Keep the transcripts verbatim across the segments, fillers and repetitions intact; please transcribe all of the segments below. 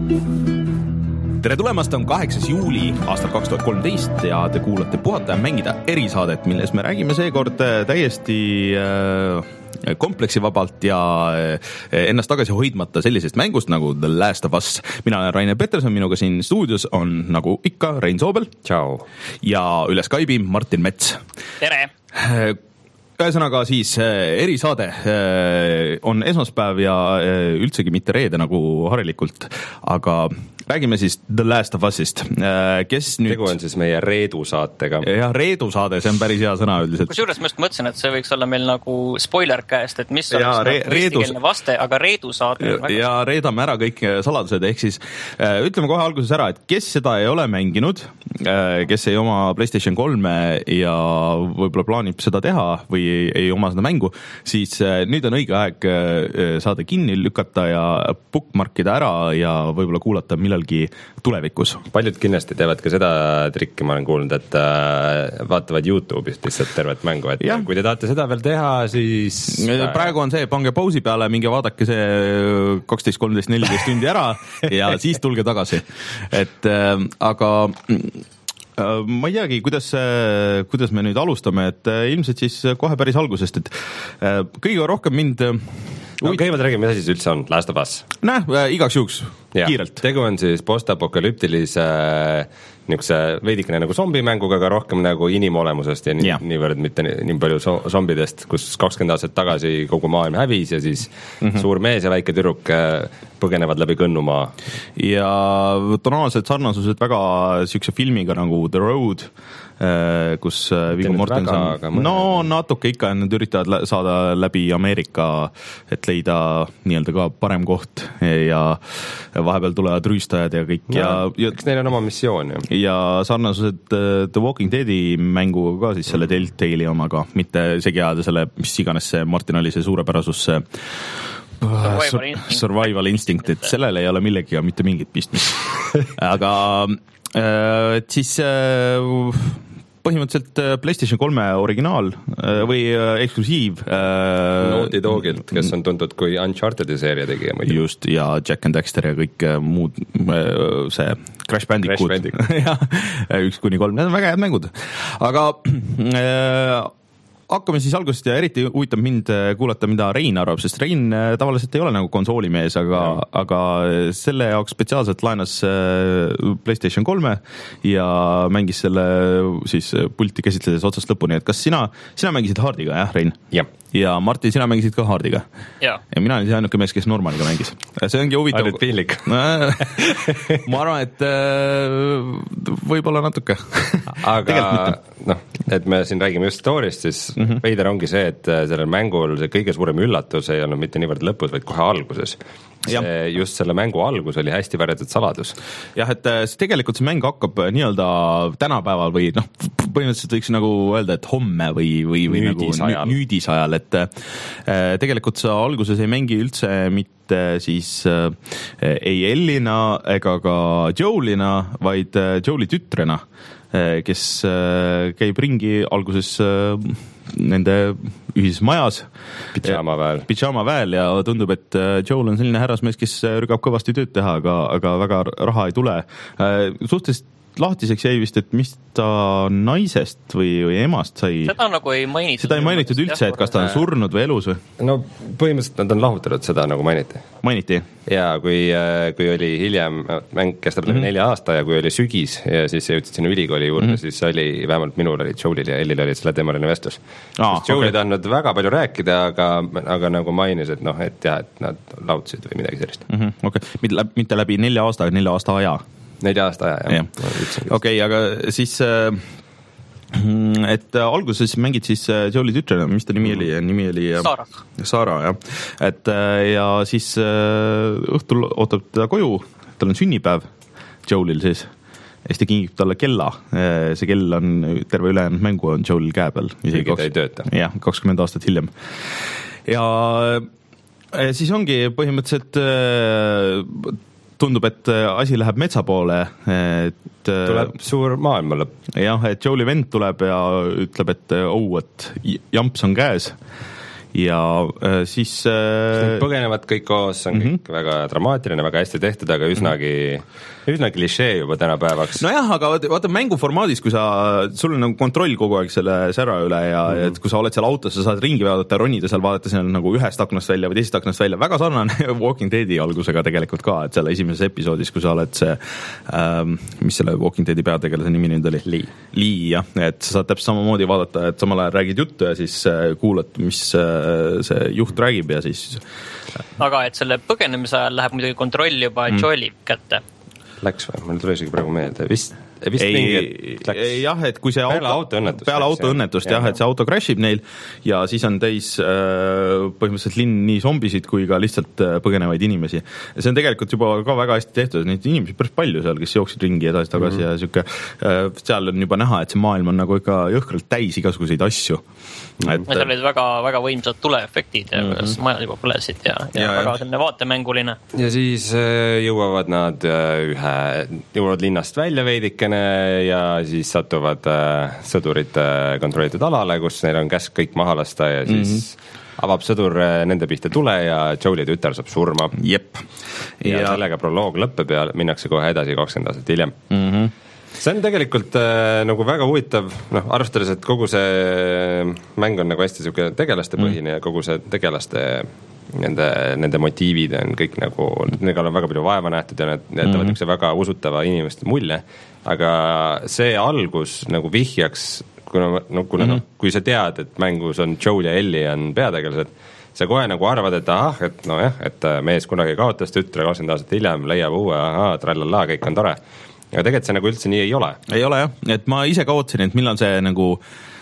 tere tulemast, on kaheksas juuli aastal kaks tuhat kolmteist ja te kuulate Puhata ja mängida erisaadet, milles me räägime seekord täiesti kompleksivabalt ja ennast tagasi hoidmata sellisest mängust nagu The Last of Us. Mina olen Rainer Peterson, minuga siin stuudios on nagu ikka Rein Soobel. Ciao. Ja üle Skype'i Martin Mets. Tere! Ühesõnaga siis erisaade on esmaspäev ja üldsegi mitte reede nagu harilikult, aga räägime siis The Last of Us'ist. Kes nüüd... Tegu on siis meie Reedu saatega. Jah, Reedu saade, see on päris hea sõna üldiselt. Kusjuures ma just mõtlesin, et see võiks olla meil nagu spoiler käest, et mis on ja, re- eestikeelne vaste, aga Reedu saate. Ja, ja reedame ära kõik saladused, ehk siis ütleme kohe alguses ära, et kes seda ei ole mänginud, kes ei oma PlayStation kolme ja võib-olla plaanib seda teha või ei, ei oma seda mängu, siis nüüd on õige aeg saade kinni lükata ja bookmarkida ära ja võib-olla kuulata millal tulevikus. Paljud kindlasti teevad ka seda trikki, ma olen kuulnud, et vaatavad YouTube'ist lihtsalt tervet mängu, et ja. Kui te tahate seda veel teha, siis... Praegu on see, pange pausi peale, minge vaadake see kaksteist, kolmteist, neliteist tundi ära ja siis tulge tagasi. Et aga... ma ei teagi, kuidas, kuidas me nüüd alustame, et ilmselt siis kohe päris algusest, et kõige rohkem mind... No, kõigepealt räägime, mis asi siis üldse on Last of Us? Näh, igaks juhuks, kiirelt. Tegu on siis postapokalüptilise niisuguse veidikene nagu zombimänguga, aga rohkem nagu inimolemusest ja nii, niivõrd mitte nii, nii palju zombidest, kus kakskümmend aastat tagasi kogu maailm hävis ja siis mm-hmm. suur mees ja väike tüdruk põgenevad läbi kõnnumaa. Ja tonaalsed sarnasused väga niisuguse filmiga nagu The Road, kus Viggo Mortensen, no natuke ikka, nad üritavad saada läbi Ameerika, et leida nii-öelda ka parem koht ja vahepeal tulevad rüüstajad ja kõik. No, ja, eks neil on oma missioon. Ja, ja sarnasused The Walking Deadi mänguga ka siis selle Telltale'i omaga, mitte segi ajada selle, mis iganes see Martin oli see suurepärasus see Survival Instinct, survival instinct, et sellel ei ole millegiga mitte mingit pistmist. Aga et siis põhimõtteliselt PlayStation kolme originaal või eksklusiiv Naughty Dogilt, kes on tuntud kui Uncharted'i seeria tegija muidu. Just, ja Jack and Daxter ja kõik muud see Crash Bandicoot. Ja, üks kuni kolm, need on väga head mängud. Aga hakkame siis algusest ja eriti huvitab mind kuulata, mida Rein arvab, sest Rein tavaliselt ei ole nagu konsoolimees, aga, aga selle jaoks spetsiaalselt laenas PlayStation kolme ja mängis selle siis pulti käsitledes otsast lõpuni, et kas sina, sina mängisid Hardiga, jah, Rein? Jah. Ja Martin, sina mängisid ka Hardiga? Ja. Ja mina olin see ainuke mees, kes Normaliga mängis. See ongi huvitav. Ainult piinlik. Ma arvan, et võib-olla natuke. Aga noh, et me siin räägime just story'st, siis mm-hmm. veider ongi see, et sellel mängul see kõige suurem üllatus ei olnud mitte niivõrd lõpus, vaid kohe alguses. See, just selle mängu algus oli hästi väärjatud saladus. Jah, et see tegelikult see mäng hakkab nii-öelda tänapäeval või noh, põhimõtteliselt võiks nagu öelda, et homme või, või, või nüüdisajal. nagu nüüdisajal, et tegelikult sa alguses ei mängi üldse mitte siis äh, ei Ellina ega ka Joelina, vaid Joeli tütrena, kes äh, käib ringi alguses äh, nende ühises majas Pidžama väel. Pidžama väel ja tundub, et Joel on selline härrasmees, kes rügab kõvasti tööd teha, aga, aga väga raha ei tule. Suhteliselt lahtiseks jäi vist, et mis ta naisest või, või emast sai. Seda nagu ei mainitud. Seda ei mainitud üldse, et kas ta on surnud või elus või? No põhimõtteliselt nad on lahutanud, seda nagu mainiti. Mainiti? Ja kui, kui oli hiljem, mäng kestab läbi mm-hmm. nelja aasta ja kui oli sügis ja siis jõudsid sinna ülikooli juurde, mm-hmm. siis oli, vähemalt minul oli Joelil ja Ellil oli selle teemaline vestlus. Ah, Joel ei okay. tahtnud väga palju rääkida, aga, aga nagu mainis, et noh, et jah, et nad lautsid või midagi sellist. Mm-hmm. Okay. Mitte, mitte läbi nelja aasta, nelja aasta aja. Nelja aasta aja, jah. Okei, okay, aga siis, et alguses mängid siis Joeli tütrena, mis ta nimi oli? Nimi oli Saara. Saara, jah. Et ja siis õhtul ootab ta koju, tal on sünnipäev Joelil siis. Ja siis ta kingib talle kella. See kell on, terve ülejäänud mängu on Joelil käe peal. Isegi ta ei tööta. Jah, kakskümmend aastat hiljem. Ja siis ongi põhimõtteliselt tundub, et asi läheb metsa poole, et tuleb suur maailma lõpp. Jah, et Joeli vend tuleb ja ütleb, et oh, et jamps on käes ja äh, siis äh... põgenevad kõik koos, on mm-hmm. kõik väga dramaatiline, väga hästi tehtud, aga üsnagi mm-hmm. üsna klišee juba tänapäevaks. Nojah, aga vaata mänguformaadis, kui sa, sul on nagu kontroll kogu aeg selle sära üle ja mm-hmm. et kui sa oled seal autos, sa saad ringi vaadata, ronida seal, vaadata seal nagu ühest aknast välja või teisest aknast välja, väga sarnane Walking Deadi algusega tegelikult ka, et selle esimeses episoodis, kui sa oled see ähm, mis selle Walking Deadi peategelase nimi nüüd oli? Lee. Lee, jah, et sa saad täpselt samamoodi vaadata, et samal ajal räägid juttu ja siis kuulad, mis see juht räägib ja siis aga et selle põgenemise ajal läheb muidugi kontroll juba mm. Joeli kätte. Läks või? Mul tuli isegi praegu meelde. Vist, vist ei, mingi, ei, jah, et kui see peale autoõnnetust, peale autoõnnetust jah, jah, et see auto crashib neil ja siis on täis äh, põhimõtteliselt linn nii zombisid kui ka lihtsalt äh, põgenevaid inimesi. Ja see on tegelikult juba ka väga hästi tehtud, neid inimesi päris palju seal, kes jooksid ringi edasi-tagasi mm-hmm. ja siuke, äh, seal on juba näha, et see maailm on nagu ikka jõhkralt täis igasuguseid asju. Et, seal olid väga, väga võimsad tuleefektid ja mm-hmm. majad juba põlesid ja, ja, ja väga selline vaatemänguline. Ja siis äh, jõuavad nad äh, ühe, jõuavad linnast välja veidikene ja siis satuvad äh, sõdurid äh, kontrollitud alale, kus neil on käsk kõik maha lasta ja siis mm-hmm. avab sõdur äh, nende pihta tule ja Joeli tütar saab surma. Jep. Ja, ja sellega proloog lõppeb ja minnakse kohe edasi kakskümmend aastat hiljem. Mhm. See on tegelikult äh, nagu väga huvitav, noh, arvestades, et kogu see mäng on nagu hästi siuke tegelaste põhine mm. ja kogu see tegelaste nende, nende motiivid on kõik nagu, nendega on väga palju vaeva nähtud ja need jätavad mm-hmm. üks väga usutava inimeste mulje, aga see algus nagu vihjaks, kuna, no, kuna mm-hmm. no, kui sa tead, et mängus on Joel ja Ellie on peategelased, sa kohe nagu arvad, et ahah, et nojah, et mees kunagi kaotas tütre kakskümmend aastat hiljem, leiab uue, ahah, trallala, kõik on tore. Aga tegelikult see nagu üldse nii ei ole. Ei ole jah, et ma ise ka ootasin, et millal see nagu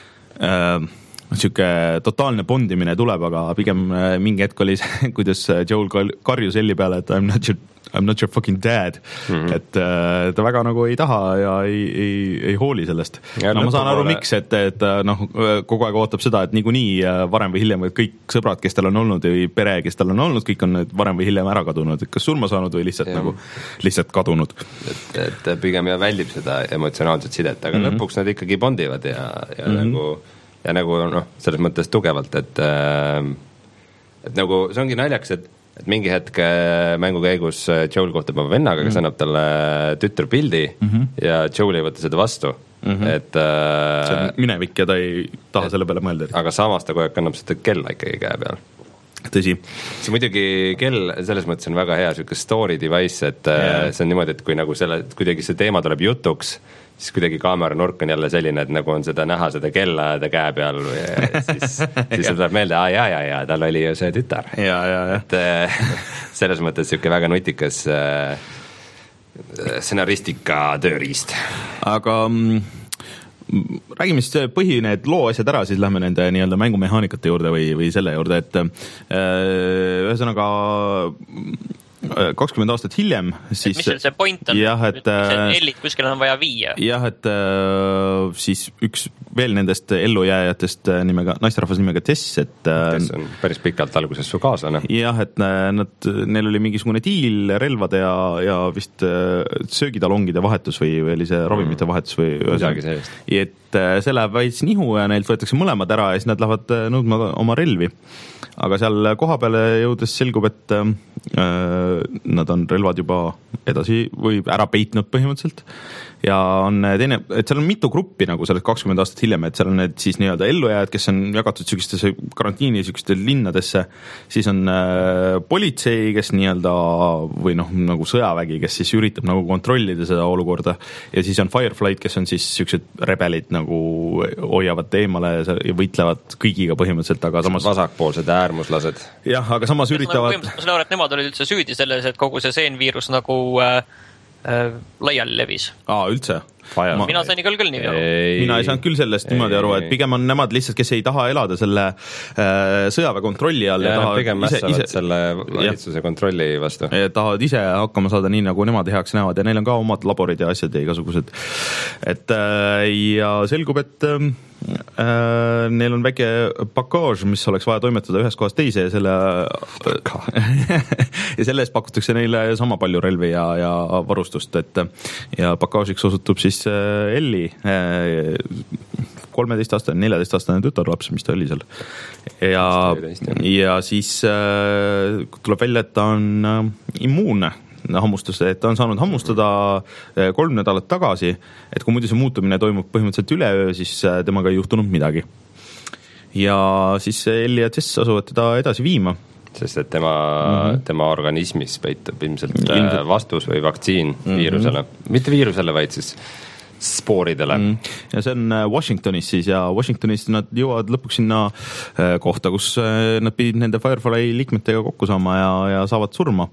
äh, siuke totaalne bondimine tuleb, aga pigem äh, mingi hetk oli see, kuidas Joel karjus Elli peale, et I'm not your, I'm not your fucking dad. Mm-hmm. Et äh, ta väga nagu ei taha ja ei, ei, ei hooli sellest. Ja no ma saan aru, miks, et, et noh, kogu aeg ootab seda, et niikuinii varem või hiljem kõik sõbrad, kes tal on olnud või pere, kes tal on olnud, kõik on varem või hiljem ära kadunud, kas surma saanud või lihtsalt ja. nagu lihtsalt kadunud. Et, et pigem ja väldib seda emotsionaalset sidet, aga mm-hmm. lõpuks nad ikkagi bondivad ja, ja mm-hmm. nagu ja nagu noh, selles mõttes tugevalt, et et nagu see ongi naljaks, et et mingi hetk mängu käigus Joel kohtub oma vennaga, kes mm-hmm. annab talle tütrpildi mm-hmm. ja Joel ei võta seda vastu. Mm-hmm. Et see on minevik ja ta ei taha et, selle peale mõelda. Aga samas ta kogu aeg kannab seda kella ikkagi käe peal. Tõsi. See muidugi kell selles mõttes on väga hea siuke story device, et yeah. see on niimoodi, et kui nagu selle, kuidagi see teema tuleb jutuks, siis kuidagi kaamera nurk on jälle selline, et nagu on seda näha, seda kella ja käe peal või siis, siis see tuleb meelde, aa jaa, jaa, jaa, tal oli ju see tütar. Ja, ja, ja. Et selles mõttes siuke väga nutikas äh, stsenaristika tööriist. Aga räägime siis põhi need loo asjad ära, siis lähme nende nii-öelda mängumehaanikate juurde või, või selle juurde, et äh, ühesõnaga kakskümmend aastat hiljem siis et mis see point on? Jah, et Ellit kuskil on vaja viia. Jah, et siis üks veel nendest ellujääjatest nimega, naisterahvas nimega Tess, et Tess on päris pikalt alguses su kaaslane. Jah, et nad, neil oli mingisugune diil relvade ja, ja vist söögitalongide vahetus või, või oli see ravimite mm. vahetus või midagi sellist. Et see läheb väits nihu ja neilt võetakse mõlemad ära ja siis nad lähevad nõudma oma relvi. Aga seal koha peale jõudes selgub, et äh, nad on relvad juba edasi või ära peitnud põhimõtteliselt ja on teine, et seal on mitu gruppi nagu sellest kakskümmend aastat hiljem, et seal on need siis nii-öelda ellujääjad, kes on jagatud sükestesse karantiini sükeste linnadesse, siis on äh, politsei, kes nii-öelda või noh, nagu sõjavägi, kes siis üritab nagu kontrollida seda olukorda ja siis on Fireflight, kes on siis süksed rebelid nagu hoiavad eemale ja võitlevad kõigiga põhimõtteliselt, aga samas vasakpoolsed äärmuslased. Jah, aga samas ja üritavad ma saan aru, et nemad olid üldse süüdi selles, et kogu see seenviirus nagu äh, äh, laiali levis. Aa, üldse? Ma, mina sain küll küll nii aru. Mina ei saanud küll sellest niimoodi aru, et pigem on nemad lihtsalt, kes ei taha elada selle äh, sõjaväe kontrolli all. Ja, ja pigem mässavad ise, selle valitsuse kontrolli vastu. Ja tahavad ise hakkama saada nii, nagu nemad heaks näevad ja neil on ka omad laborid ja asjad ja igasugused. Et, äh, ja selgub, et äh, neil on väike pakaaž, mis oleks vaja toimetada ühest kohast teise ja selle ja selle eest pakutakse neile sama palju relvi ja, ja varustust, et ja pakaažiks osutub siis Elli kolmeteistaastane, neljateist-aastane tütarlaps, mis ta oli seal. Ja, ja siis äh, tuleb välja, et ta on äh, immuunne hammustus, et ta on saanud hammustada kolm nädalat tagasi, et kui muidu see muutumine toimub põhimõtteliselt üleöö, siis temaga ei juhtunud midagi. Ja siis Ellie ja Jess asuvad teda edasi viima. Sest et tema, mm-hmm. tema organismis peitub ilmselt, ilmselt vastus või vaktsiin mm-hmm. viirusele. Mitte viirusele, vaid siis spooridele. Mm. Ja see on Washingtonis siis ja Washingtonis nad jõuavad lõpuks sinna kohta, kus nad pidid nende Firefly liikmetega kokku saama ja, ja saavad surma.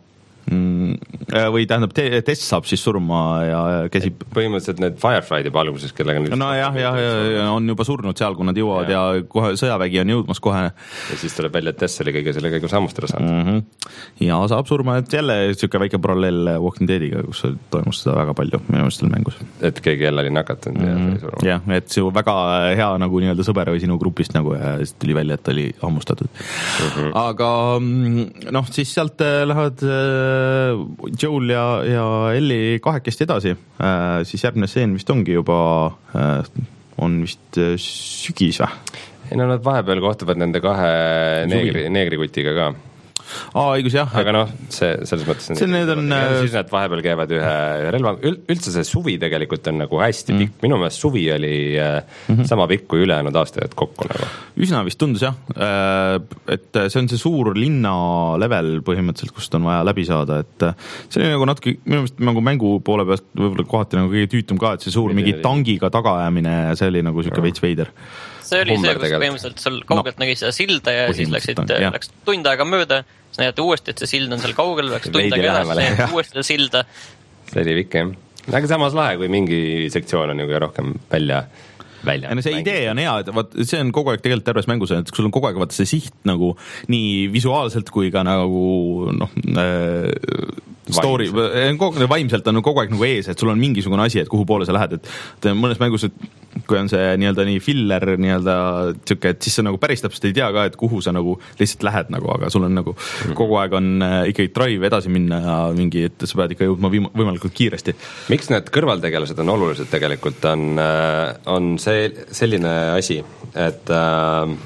Või tähendab, Tess saab siis surma ja käsib. Põhimõtteliselt need Firefly'd juba alguses, kellega nüüd no jah, jah, ja on juba surnud seal, kui nad jõuavad ja, ja kohe sõjavägi on jõudmas kohe. Ja siis tuleb välja, et Tess oli kõige selle kõige hammustada saanud. Mm-hmm. Ja saab surma, et jälle siuke väike paralleel Walking Deadiga, kus toimus seda väga palju minu mõistel mängus. Et keegi jälle oli nakatanud mm-hmm. ja surma. Jah, et see väga hea nagu nii-öelda sõber või sinu grupist nagu ja siis tuli välja, et oli hammustatud. Mm-hmm. Aga noh, siis sealt lähevad Joel ja, ja Ellie kahekesti edasi, äh, siis järgmine seen vist ongi juba äh, on vist äh, sügis või? Ei no nad vahepeal kohtuvad nende kahe neegri, neegrikutiga ka. Aa, õigus jah. Aga noh, see selles mõttes see need on siis nad vahepeal käivad ühe, ühe relva, üldse see suvi tegelikult on nagu hästi pikk, mm. minu meelest suvi oli mm-hmm. sama pikk kui ülejäänud aastajad kokku nagu. Üsna vist tundus jah, et see on see suur linna level põhimõtteliselt, kust on vaja läbi saada, et see oli nagu natuke, minu meelest nagu mängu poole pealt võib-olla kohati nagu kõige tüütum ka, et see suur mingi tangiga tagaajamine, see oli nagu siuke veits veider. See oli Hummer see, kus põhimõtteliselt seal kaugelt no. nägi seda silda ja siis läksid, läks tund aega mööda, siis näidati uuesti, et see sild on seal kaugel, läks tund aega edasi, uuesti seda silda. See oli vikk, jah. Aga samas lahe, kui mingi sektsioon on ju rohkem välja, välja. Ja see mängi. Idee on hea, et vaat, see on kogu aeg tegelikult terves mängus, et sul on kogu aeg vaata see siht nagu nii visuaalselt kui ka nagu noh äh, story, vaimselt. vaimselt on kogu aeg nagu ees, et sul on mingisugune asi, et kuhu poole sa lähed, et mõnes mängus, et kui on see nii-öelda nii filler nii-öelda tšuke, et siis sa nagu päris täpselt ei tea ka, et kuhu sa nagu lihtsalt lähed nagu, aga sul on nagu mm. kogu aeg on ikkagi drive edasi minna ja mingi, et sa pead ikka jõudma võimalikult kiiresti. Miks need kõrvaltegelased on olulised tegelikult, on, on see selline asi, et äh,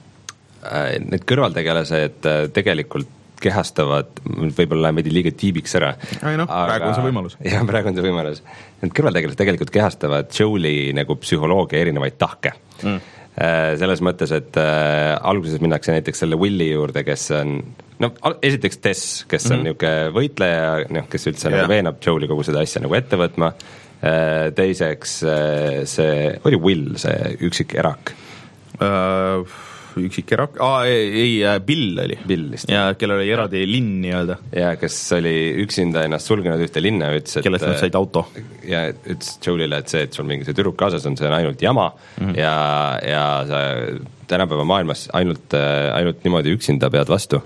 need kõrvaltegelased tegelikult kehastavad, võib-olla läheme liiga tiibiks ära. Ai no, aga, praegu on see võimalus. Jah, praegu on see võimalus. Need kõrvaltegelased tegelikult kehastavad Joeli nagu psühholoogia erinevaid tahke. Mm. Selles mõttes, et äh, alguses minnakse näiteks selle Willi juurde, kes on, no esiteks Tess, kes on mm. niuke võitleja, noh, kes üldse yeah. nagu veenab Joeli kogu seda asja nagu ette võtma. Äh, teiseks äh, see, oli Will, see üksik erak? Uh... üksik erak, aa ei, ei, Bill oli. Bill vist. Ja kellel oli eraldi linn nii-öelda. Ja kes oli üksinda ennast sulgenud ühte linna, ütles, et kellest nad said auto. Ja ütles Joelile, et see, et sul mingi see tüdruk kaasas on, see on ainult jama mm-hmm. ja, ja sa tänapäeva maailmas ainult, ainult niimoodi üksinda pead vastu.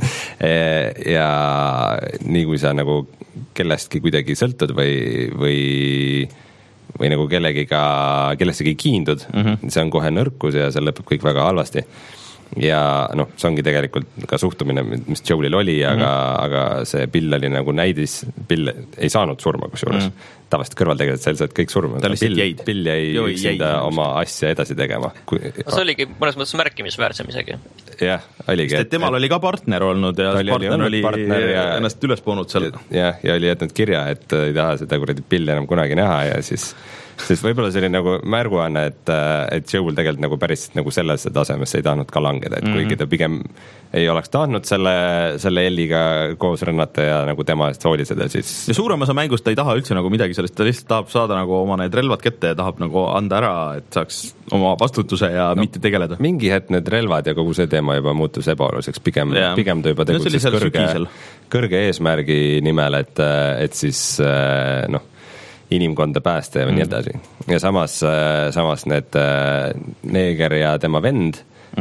Ja nii kui sa nagu kellestki kuidagi sõltud või, või või nagu kellegiga, kellestegi kiindud, mm-hmm. see on kohe nõrkus ja see lõpeb kõik väga halvasti. Ja noh, see ongi tegelikult ka suhtumine, mis Joelil oli, aga, mm-hmm. aga see Bill oli nagu näidis, Bill ei saanud surma kusjuures. Mm-hmm. Tavaliselt kõrvaltegelased, seal saad kõik surma. Bill, Bill jäi Joi, üksinda jäi. Oma asja edasi tegema. Kui, no, see oligi mõnes mõttes märkimisväärsem isegi. Jah, oligi. Sest et temal et, oli ka partner olnud ja oli, partner oli, partner ja, ennast üles poonud seal. Jah, ja oli jätnud kirja, et ei taha seda kuradi Bill enam kunagi näha ja siis siis võib-olla see oli nagu märguanne, et, et Joel tegelikult nagu päris nagu sellesse tasemesse ei tahtnud ka langeda, et mm-hmm. kuigi ta pigem ei oleks tahtnud selle, selle Elliga koos rännata ja nagu tema eest hoolitseda, siis ja suurem osa mängust ta ei taha üldse nagu midagi sellest, ta lihtsalt tahab saada nagu oma need relvad kätte ja tahab nagu anda ära, et saaks oma vastutuse ja no, mitte tegeleda. Mingi hetk need relvad ja kogu see teema juba muutus ebaoluliseks, pigem, pigem ta juba tegutses no, kõrge, kõrge eesmärgi nimel, et, et siis noh, inimkonda päästa ja mm. nii edasi. Ja samas, samas need neeger ja tema vend,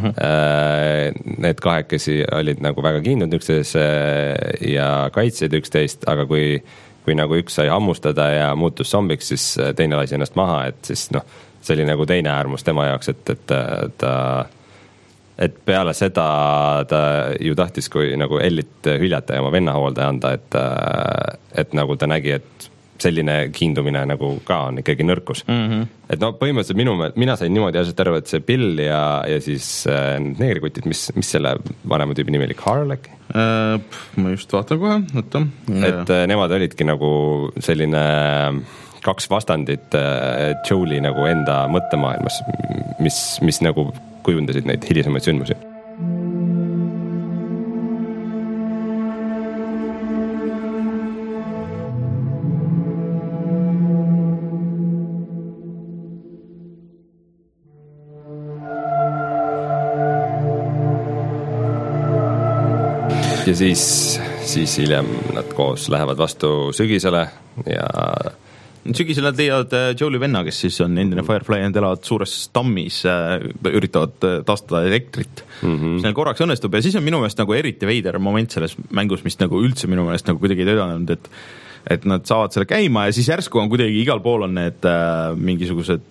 mm-hmm. need kahekesi olid nagu väga kiinnud üksteis ja kaitseid üksteist, aga kui, kui nagu üks sai hammustada ja muutus zombiks, siis teine lasi ennast maha, et siis noh, see oli nagu teine äärmus tema jaoks, et, et ta et peale seda ta ju tahtis, kui nagu Ellit hüljata ja oma venna hoolda anda, et, et nagu ta nägi, et selline kiindumine nagu ka on ikkagi nõrkus mm. -hmm. et no põhimõtteliselt minu, mina sain niimoodi asjast aru, et see Bill ja, ja siis äh, neegrikutid, mis, mis selle vanema tüübi nimi oli, Carl äkki? Äh, ma just vaatan kohe, võtta. et äh, nemad olidki nagu selline kaks vastandit äh, Joel'i nagu enda mõttemaailmas, mis, mis nagu kujundasid neid hilisemaid sündmusi. Ja siis, siis hiljem nad koos lähevad vastu sügisele ja sügisel nad leiavad Joel'i venna, kes siis on endine Firefly, nad elavad suures tammis, üritavad taastada elektrit mm. -hmm. mis neil korraks õnnestub ja siis on minu meelest nagu eriti veider moment selles mängus, mis nagu üldse minu meelest nagu kuidagi ei töötanud, et et nad saavad selle käima ja siis järsku on kuidagi igal pool on need äh, mingisugused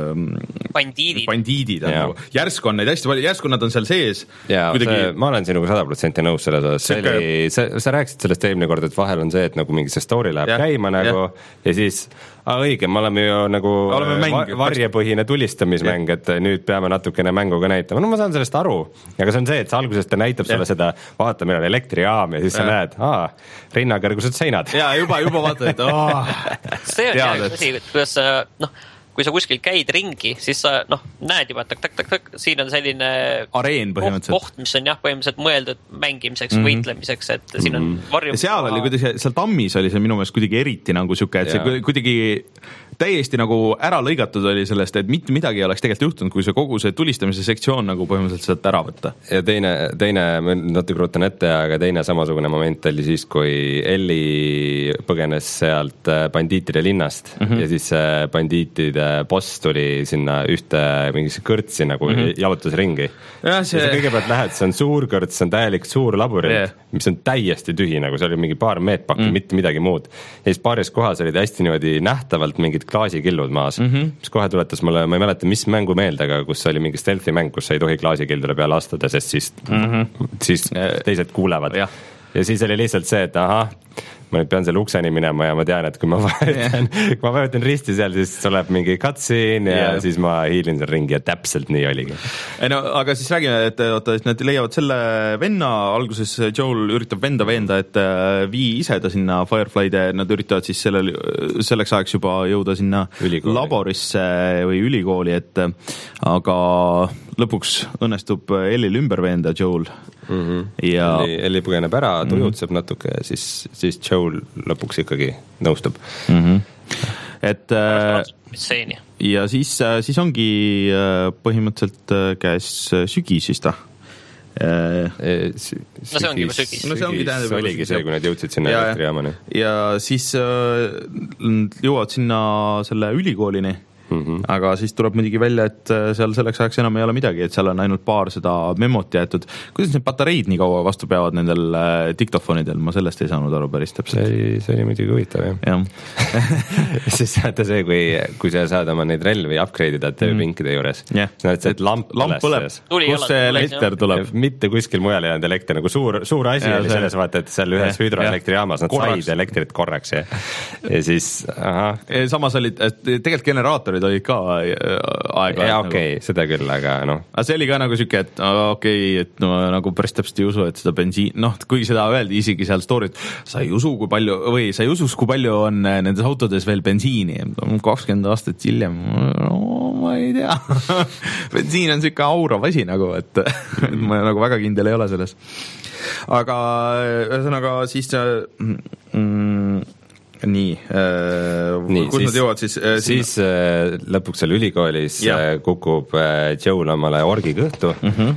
äh, bandiidid, bandiidid on nagu, järsku on neid hästi palju, järsku nad on seal sees. Jaa, kuidagi... see, ma olen sinuga sada protsenti nõus selles osas, see oli, sa, sa rääkisid sellest eelmine kord, et vahel on see, et nagu mingi see story läheb ja, käima nagu ja, ja siis aa, õige, me oleme ju nagu oleme varjepõhine tulistamismäng, et nüüd peame natukene mängu ka näitama. No ma saan sellest aru, aga see on see, et sa alguses ta näitab sulle seda, vaata, meil on elektrijaam ja siis ja. sa näed, aa, rinnakõrgused seinad. Jaa, juba, juba vaatad, et oh, see on jah asi, kuidas noh, kui sa kuskil käid ringi, siis sa noh, näed juba, tak, tak, tak, tak, siin on selline areen põhimõtteliselt. Koht, mis on jah, põhimõtteliselt mõeldud mängimiseks mm, -hmm. võitlemiseks, et siin on varju. Seal oli kuidagi, seal tammis oli see minu meelest kuidagi eriti nagu siuke, et see kuidagi täiesti nagu ära lõigatud oli sellest, et mitte midagi ei oleks tegelikult juhtunud, kui see kogu see tulistamise sektsioon nagu põhimõtteliselt sealt ära võtta. Ja teine, teine, ma natuke ruutan ette, aga teine samasugune moment oli siis, kui Ellie põgenes sealt bandiitide linnast mm -hmm. ja siis bandiitide boss tuli sinna ühte mingisse kõrtsi nagu mm -hmm. jalutas ringi. Ja, see... ja sa kõigepealt lähed, see on suur kõrts, see on täielik suur labürint yeah., mis on täiesti tühi, nagu see oli mingi paar meetpakki mm., mitte midagi muud. Ja siis paaris kohas olid hästi niimoodi nähtavalt mingid klaasikillud maas, mm -hmm. mis kohe tuletas mulle, ma ei mäleta, mis mängu meelde, aga kus oli mingi stealthi mäng, kus sa ei tohi klaasikildule peale astuda, sest siis, mm -hmm. siis teised kuulevad. Ja. ja siis oli lihtsalt see, et ahah, ma nüüd pean selle ukseni minema ja ma tean, et kui ma vajutan, kui ma vajutan risti seal, siis tuleb mingi cutscene ja yeah. siis ma hiilin seal ringi ja täpselt nii oligi. No aga siis räägime, et oota, et nad leiavad selle venna, alguses Joel üritab venda veenda, et vii ise ta sinna Firefly'de, nad üritavad siis sellel, selleks ajaks juba jõuda sinna ülikooli. Laborisse või ülikooli, et aga lõpuks õnnestub Ellil ümber veenda Joel. Mm -hmm. ja Elli, Elli põgeneb ära, tujutseb mm -hmm. natuke ja siis, siis Joel lõpuks ikkagi nõustub mm. -hmm. et äh, ja siis, siis ongi põhimõtteliselt käes sügis siis ta äh, e, sü- no see ongi juba sügis. No see ongi tähendab oligi see, kui nad jõudsid sinna elektrijaamani. Ja siis äh, jõuavad sinna selle ülikoolini. Mm -hmm. aga siis tuleb muidugi välja, et seal selleks ajaks enam ei ole midagi, et seal on ainult paar seda memot jäetud. Kuidas need patareid nii kaua vastu peavad nendel diktofonidel? Ma sellest ei saanud aru päris täpselt. See, see oli muidugi huvitav, jah. jah. siis saate see, kui, kui sa saad oma neid relvi upgrade ida T V-pinkide juures. Yeah. Näed, see, et lamp, lamp põleb. Kus see elekter tuleb? Mitte kuskil mujal ei olnud elekter, nagu suur, suur asi ja, oli see... selles vaata, et seal ühes hüdroelektrijaamas nad korraks. Said elektrit korraks ja, ja siis, ahah. Samas olid, et tegelikult generaatorid olid ka aega. Jaa, okei, okay, seda küll, aga noh. Aga see oli ka nagu siuke, et okei, okay, et no nagu päris täpselt ei usu, et seda bensiin, noh, kui seda öeldi isegi seal story't, sa ei usu, kui palju, või sa ei usus, kui palju on nendes autodes veel bensiini. kakskümmend aastat hiljem, no ma ei tea. bensiin on siuke aurav asi nagu, et ma nagu väga kindel ei ole selles. Aga ühesõnaga siis mm, nii, äh, nii, kus siis, nad jõuavad siis äh, siis äh, lõpuks seal ülikoolis ja. kukub äh, Joel omale orgi kõhtu mm -hmm.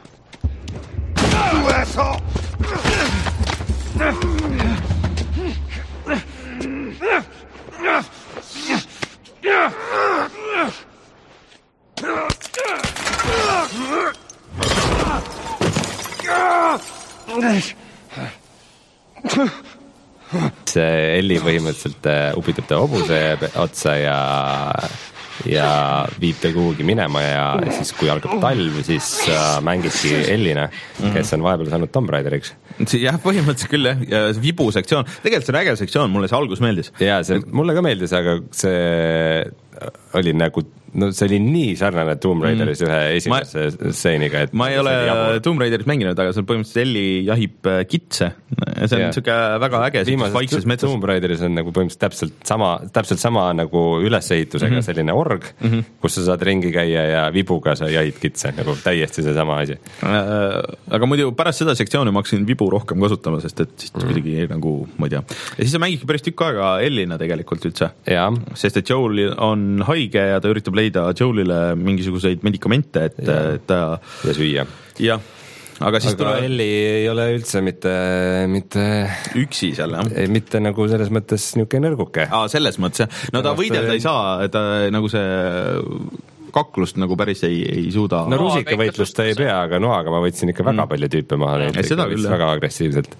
see Elli põhimõtteliselt upitab ta hobuse otsa ja, ja viib ta kuhugi minema ja siis kui algab talv, siis mängibki Ellina, kes on vahepeal saanud Tomb Raideriks jah, põhimõtteliselt küll jah, ja vibu sektsioon, tegelikult see on äge sektsioon, mulle see algus meeldis. jaa, see mulle ka meeldis, aga see oli nagu, no see oli nii sarnane Tomb Raideris mm. ühe esimese ma, stseeniga, et ma ei ole Tomb Raideris mänginud, aga seal põhimõtteliselt Elli jahib kitse ja see on niisugune väga äge vaikses metsas. Tomb Raideris on nagu põhimõtteliselt täpselt sama, täpselt sama nagu ülesehitusega mm -hmm. selline org, mm -hmm. kus sa saad ringi käia ja vibuga sa jahid kitse, nagu täiesti see sama asi. Aga muidu pärast seda sektsiooni ma hakkasin vibu rohkem kasutama, sest et siis mm. kuidagi nagu, ma ei tea. Ja siis sa mängidki päris tükk aega Ellina tegelikult üldse. Sest et Joel on haige ja ta üritab leida Joelile mingisuguseid medikamente, et ja, ta ja süüa. Jah. aga siis aga tuleb Elli ei ole üldse mitte, mitte üksi seal, jah? Mitte nagu selles mõttes niisugune nõrguke. Aa, selles mõttes, jah. No ta võidelda ei saa, ta nagu see kaklust nagu päris ei, ei suuda. No rusikavõitlust ei pea, aga noaga ma võtsin ikka väga mm. palju tüüpe maha. Ja, seda küll, väga agressiivselt.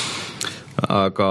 Aga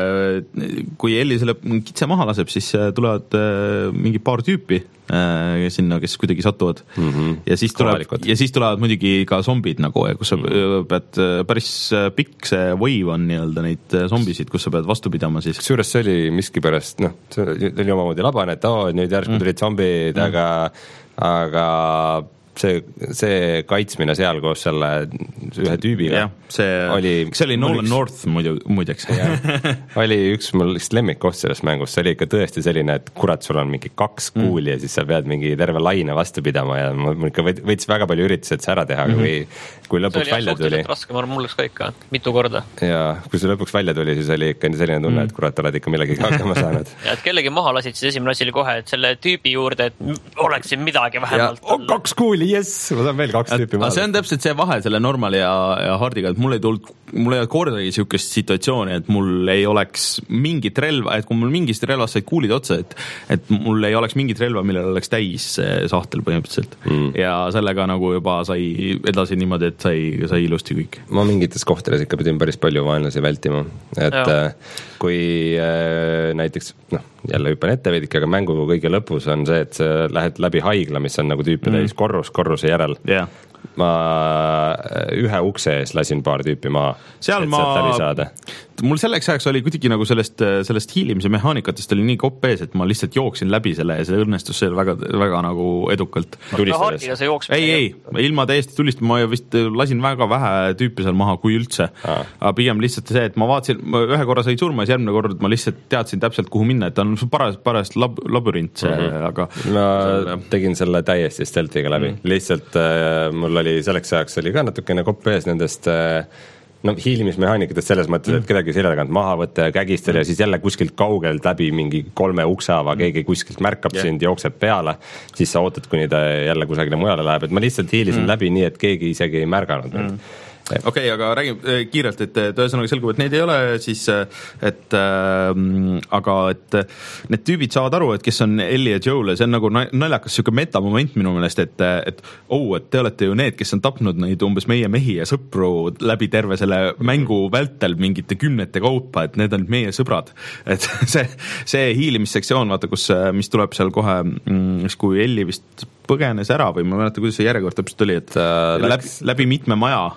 kui Elli selle kitse maha laseb, siis tulevad mingi paar tüüpi sinna, kes kuidagi satuvad mm -hmm. ja siis tuleb, ja siis tulevad muidugi ka zombid nagu, kus sa pead, päris pikk see wave on nii-öelda neid zombisid, kus sa pead vastu pidama siis. Kusjuures see oli miskipärast, noh, see oli omamoodi labane, et oo, nüüd järsku mm. tulid zombid mm., aga aga see, see kaitsmine seal koos selle ühe tüübiga ja, see oli, see oli Nolan üks, North muidu, muideks oli üks mul lemmikkoht selles mängus, see oli ikka tõesti selline, et kurat, sul on mingi kaks kuuli mm. ja siis sa pead mingi terve laine vastu pidama ja mul ikka võitis väga palju üritusi, et see ära teha, aga mm -hmm. kui, kui lõpuks see välja tuli. raske, ma arvan, mul läks ka ikka mitu korda. Ja kui see lõpuks välja tuli, siis oli ikka selline tunne, et kurat, oled ikka millegagi hakkama saanud. ja et kellegi maha lasid, siis esimene asi oli kohe, et selle tüübi juurde, et oleks siin midagi vähemalt. Oh, kaks kuuli, jess, ma saan veel kaks tüüpi maha. See on täpselt see vahe selle normali ja, ja hardiga, et mul ei tulnud, mul ei olnud kordagi siukest situatsiooni, et mul ei oleks mingit relva, et kui mul mingist relvast said kuulid otsa, et, et mul ei oleks mingit relva, millel oleks täis sahtel põhimõtteliselt mm. ja sellega nagu juba sai edasi niimoodi, et sai, sai ilusti kõik. Ma mingites kohtades ikka pidin päris palju vaenlasi vältima, et ja. kui äh, näiteks, noh, jälle hüppan ette veidike, aga mängu kõige lõpus on see, et sa lähed läbi haigla, mis on nagu tüüpi täis mm. korrus, korruse järel. Yeah. Ma ühe ukse ees lasin paar tüüpi maha, seal et ma, sealt läbi saada. Mul selleks ajaks oli kuidagi nagu sellest, sellest hiilimise mehaanikatest oli nii kopp ees, et ma lihtsalt jooksin läbi selle ja see õnnestus seal väga, väga nagu edukalt. ei, ei, ilma täiesti tulist, ma vist lasin väga vähe tüüpi seal maha, kui üldse. Ah. Aga pigem lihtsalt see, et ma vaatasin, ühe korra sain surma ja järgmine kord ma lihtsalt teadsin täpselt, kuhu minna, et on paras, paras lab, labürint see, mm -hmm. aga ma selle, tegin selle täiesti steltiga läbi, mm -hmm. lihtsalt äh, mul oli selleks ajaks oli ka natukene kopp ees nendest äh, no hiilimismehaanikatest selles mõttes, et kedagi selja tagant maha võtta ja kägistada ja siis jälle kuskilt kaugelt läbi mingi kolme ukseava, keegi kuskilt märkab yeah. sind, jookseb peale, siis sa ootad, kuni ta jälle kusagile mujale läheb, et ma lihtsalt hiilisin mm. läbi nii, et keegi isegi ei märganud mm. okei okay,, aga räägime kiirelt, et tõesõnaga selgub, et neid ei ole siis, et äh, aga et need tüübid saavad aru, et kes on Ellie ja Joel ja see on nagu naljakas siuke metamoment minu meelest, et, et oh, et te olete ju need, kes on tapnud neid umbes meie mehi ja sõpru läbi terve selle mängu vältel mingite kümnete kaupa, et need on meie sõbrad. Et see, see hiilimissektsioon, vaata, kus, mis tuleb seal kohe, kui Ellie vist põgenes ära või ma ei mäleta, kuidas see järjekord täpselt oli, et uh, läbi, läbi mitme maja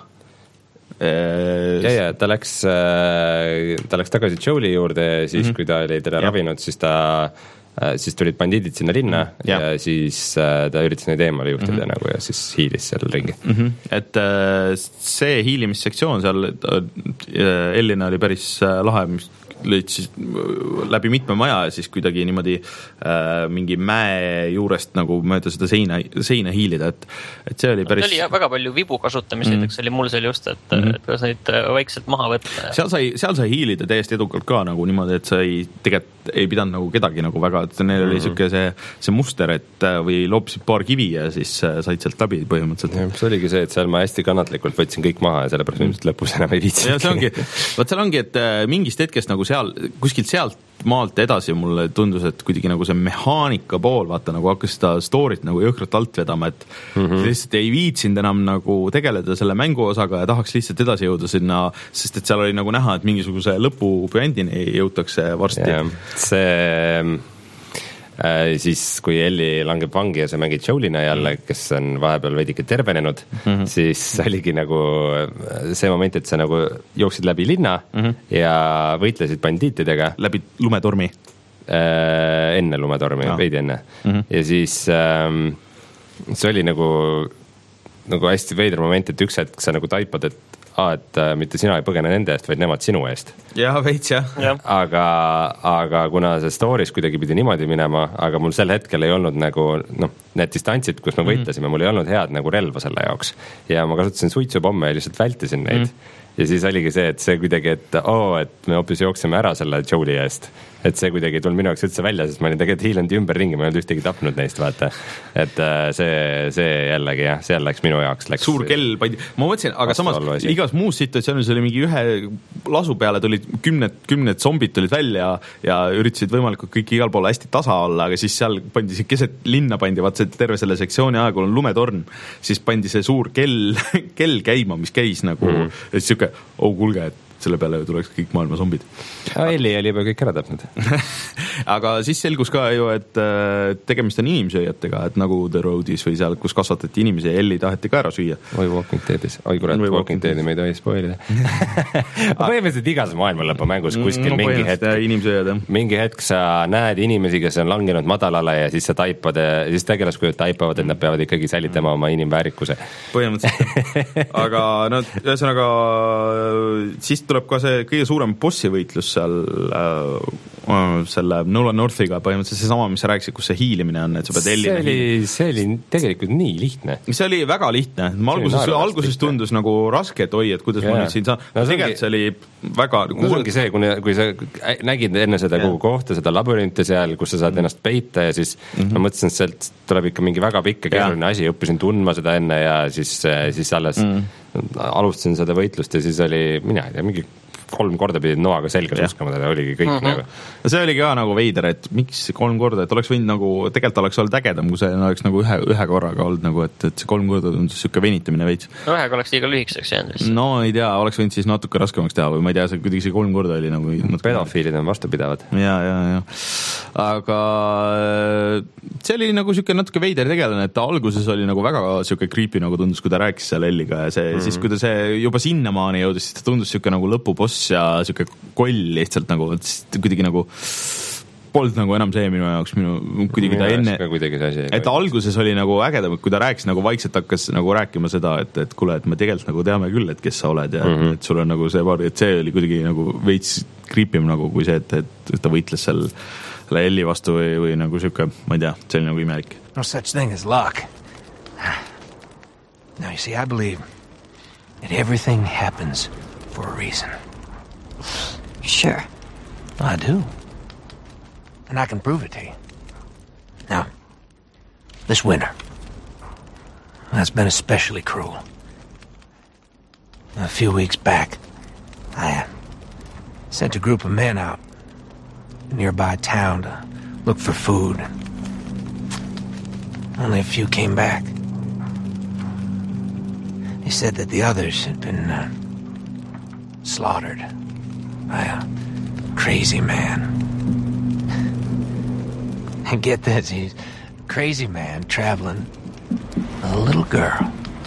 ja, ja ta läks, ta läks tagasi Joeli juurde ja siis mm-hmm. kui ta oli teda ja. ravinud, siis ta, siis tulid bandiidid sinna linna ja, ja siis ta üritas neid eemale juhtida mm-hmm. nagu ja siis hiilis seal ringi mm. -hmm. Et see hiilimissektsioon seal Ellina oli päris lahe, mis lõid siis läbi mitme maja ja siis kuidagi niimoodi äh, mingi mäe juurest nagu mööda seda seina, seina hiilida, et, et see oli päris... See oli väga palju vibu kasutamist, mm. see oli mul seal just, et, mm -hmm. et kuidas neid vaikselt maha võtta. Seal sai, seal sai hiilida täiesti edukalt ka nagu niimoodi, et sa ei, tegelikult ei pidanud nagu kedagi nagu väga, et neil mm -hmm. oli siuke see, see muster, et või loopisid paar kivi ja siis said sealt läbi põhimõtteliselt. See oligi see, et seal ma hästi kannatlikult võtsin kõik maha ja sellepärast mm. lõpus enam ei viitsi. See ongi, võt seal ongi, et mingist hetkest nagu seal, kuskilt sealt maalt edasi mulle tundus, et kuidagi nagu see mehaanika pool, vaata, nagu hakkas seda story't nagu jõhkralt alt vedama, et mm -hmm. lihtsalt ei viitsinud enam nagu tegeleda selle mängu osaga ja tahaks lihtsalt edasi jõuda sinna, sest et seal oli nagu näha, et mingisuguse lõpupüendini jõutakse varsti. Yeah. see siis kui Ellie langeb vangi ja sa mängid Joelina jälle, kes on vahepeal veidike tervenenud mm, -hmm. siis oligi nagu see moment, et sa nagu jooksid läbi linna mm -hmm. ja võitlesid bandiitidega. Läbi lumetormi? Äh, enne lumetormi no., veidi enne mm. -hmm. Ja siis ähm, see oli nagu, nagu hästi veider moment, et üks hetk sa nagu taipad, et aa, et äh, mitte sina ei põgene nende eest, vaid nemad sinu eest. Jah, veits jah ja. Aga, aga kuna see stories kuidagi pidi niimoodi minema, aga mul sel hetkel ei olnud nagu noh, need distantsid, kus me võitlesime, mul ei olnud head nagu relva selle jaoks. Ja ma kasutasin suitsupomme ja lihtsalt vältisin neid. Mm. Ja siis oligi see, et see kuidagi, et oo, et me hoopis jooksime ära selle Joeli eest. Et see kuidagi ei tulnud minu jaoks üldse välja, sest ma olin tegelikult hiilenud ümber ringi, ma ei olnud ühtegi tapnud neist, vaata. Et see, see jällegi jah, seal läks minu jaoks. Läks suur kell pandi, ma mõtlesin, aga samas igas muus situatsioonis oli mingi ühe lasu peale tulid kümned, kümned zombid tulid välja ja üritasid võimalikult kõik igal pool hästi tasa olla, aga siis seal pandi see keset linna pandi, vaat see terve selle sektsiooni aeg on lumetorn, siis pandi see suur kell, kell käima, mis käis nagu mm. ja siis siuke, oh kulge, et selle peale tuleks kõik maailma zombid. Elli oli juba kõik ära täpnud. Aga siis selgus ka ju, et tegemist on inimsööjatega, et nagu The Roadis või seal, kus kasvatati inimesi ja Elli taheti ka ära süüa. Oi Walking Deadis, oi kurat, Walking, walking Deadi me ei tohi spoilida. Põhimõtteliselt igas maailma lõpu mängus kuskil no, mingi hetk, mingi hetk sa näed inimesi, kes on langenud madalale ja siis sa taipad ja siis tegelaskujud taipavad, et nad peavad ikkagi säilitama oma inimväärikuse. Põhimõtteliselt. Aga no, ühesõnaga siis tuleb ka see kõige suurem bossi võitlus seal äh, selle Nolan Northiga, põhimõtteliselt see sama, mis sa rääkisid, kus see hiilimine on, et sa pead Ellina see oli, see oli tegelikult nii lihtne. See oli väga lihtne. Ma alguses, alguses tundus nagu raske, et oi, et kuidas yeah. ma nüüd siin saan. No, tegelikult see oli väga... No see ongi see, kui, kui sa nägid enne seda yeah. kogu kohta, seda labyrinti seal, kus sa saad ennast peita ja siis mm -hmm. ma mõtlesin, et sealt tuleb ikka mingi väga pikk ja keeruline yeah. asi, õppisin tundma seda enne ja siis, siis alles mm -hmm. alustasin seda võitlust ja siis oli, mina ei tea, mingi kolm korda pidid noaga selga suskama, teda oligi kõik mm -hmm. nagu. See oligi ka nagu veider, et miks kolm korda, et oleks võinud nagu, tegelikult oleks olnud ägedam, kui see oleks nagu ühe, ühe korraga olnud nagu, et, et see kolm korda tundus siuke venitamine veits. No ühega oleks liiga lühikeseks jäänud. No ei tea, oleks võinud siis natuke raskemaks teha või ma ei tea, see kuidagi see kolm korda oli nagu natuke... Pedofiilid on vastupidavad. Ja, ja, ja. Aga see oli nagu siuke natuke veider tegelane, et ta alguses oli nagu väga siuke creepy, nagu tundus, kui ta rääkis seal Elliga ja see, mm -hmm. siis kui ta see juba sinnamaani jõudis, siis ta tundus siuke nagu lõpuboss ja siuke koll lihtsalt nagu, kuidagi nagu polnud nagu enam see minu jaoks, minu kuidagi ta enne, et ta alguses oli nagu ägedam, kui ta rääkis nagu vaikselt hakkas nagu rääkima seda, et, et kuule, et me tegelikult nagu teame küll, et kes sa oled ja mm -hmm. et sul on nagu see paari, et see oli kuidagi nagu veits kriipim nagu kui see, et, et ta võitles seal Elli vastu või, või nagu siuke, ma ei tea, see oli nagu imelik. No such thing as luck. Now you see, I believe that everything happens for a reason. Sure. I do. And I can prove it to you. Now, this winter, that's been especially cruel. A few weeks back, I sent a group of men out a nearby town to look for food. Only a few came back. They said that the others had been uh, slaughtered by a crazy man. And get this, he's a crazy man traveling with a little girl.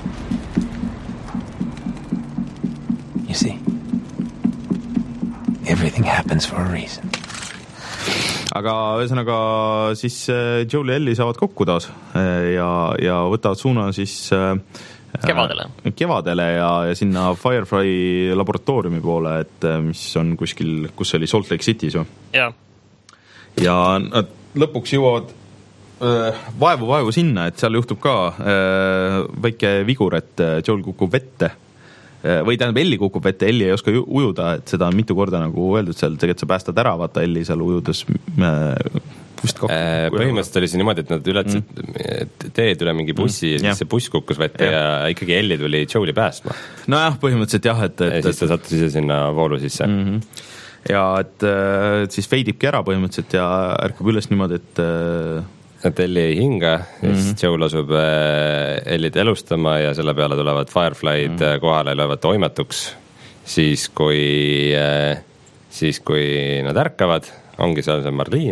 You see, everything happens for a reason. Aga ühesõnaga siis Joel ja Ellie saavad kokku taas ja, ja võtavad suuna siis kevadele, kevadele ja, ja sinna Firefly laboratooriumi poole, et mis on kuskil, kus oli Salt Lake City's ju. Ja. ja nad lõpuks jõuavad vaevu vaevu sinna, et seal juhtub ka väike vigur, et Joel kukub vette või tähendab Elli kukub vette, Elli ei oska ujuda, et seda on mitu korda nagu öeldud seal, tegelikult sa päästad ära, vaata Elli seal ujudes kust kokku. Põhimõtteliselt oli see niimoodi, et nad ületasid mm. teed üle mingi bussi mm. ja siis ja. see buss kukkus vette ja. ja ikkagi Elli tuli Joeli päästma. No jah, põhimõtteliselt jah, et, et ja siis ta sattus ise sinna voolu sisse. Mm -hmm. Ja et, et siis feidibki ära põhimõtteliselt ja ärkab üles niimoodi, et et Elli ei hinga ja mm-hmm. siis Joel asub Ellit elustama ja selle peale tulevad Firefly'd mm-hmm. kohale ja löövad toimetuks. Siis kui, siis kui nad ärkavad, ongi seal see Marlene,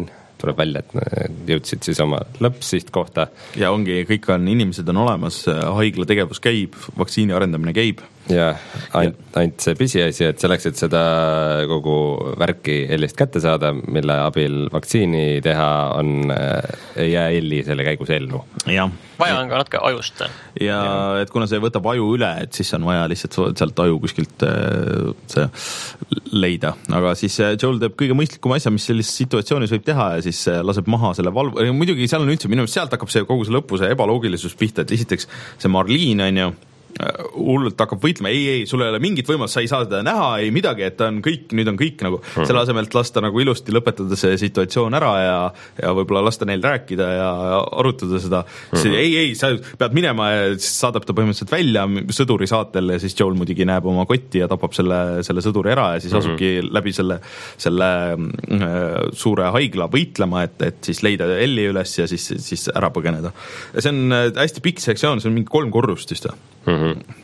tuleb välja, et jõudsid siis oma lõppsiht kohta. Ja ongi, kõik on, inimesed on olemas, haigla tegevus käib, vaktsiini arendamine käib. Ja ainult, ainult see pisiasi, et selleks, et seda kogu värki Ellist kätte saada, mille abil vaktsiini teha, on, ei jää Elli selle käigus ellu. Ja. Vaja on ka natuke ajust. Ja, ja et kuna see võtab aju üle, et siis on vaja lihtsalt sealt aju kuskilt see leida. Aga siis Joel teeb kõige mõistlikum asja, mis sellises situatsioonis võib teha ja siis laseb maha selle valv... Muidugi seal on üldse, minu meelest sealt hakkab see kogu see lõpu, see ebaloogilisus pihta, et esiteks see Marlene on ju hullult hakkab võitlema, ei, ei, sul ei ole mingit võimalust, sa ei saa seda näha, ei midagi, et on kõik, nüüd on kõik nagu mm-hmm. selle asemelt lasta nagu ilusti lõpetada see situatsioon ära ja, ja võib-olla lasta neil rääkida ja arutada seda mm-hmm. see, ei, ei, sa pead minema ja siis saadab ta põhimõtteliselt välja sõduri saatel ja siis Joel muidugi näeb oma kotti ja tapab selle, selle sõduri ära ja siis mm-hmm. asubki läbi selle, selle äh, suure haigla võitlema, et, et siis leida Elli üles ja siis, siis ära põgeneda. See on hästi pikk sektsioon, see on mingi kolm korrust just mm-hmm.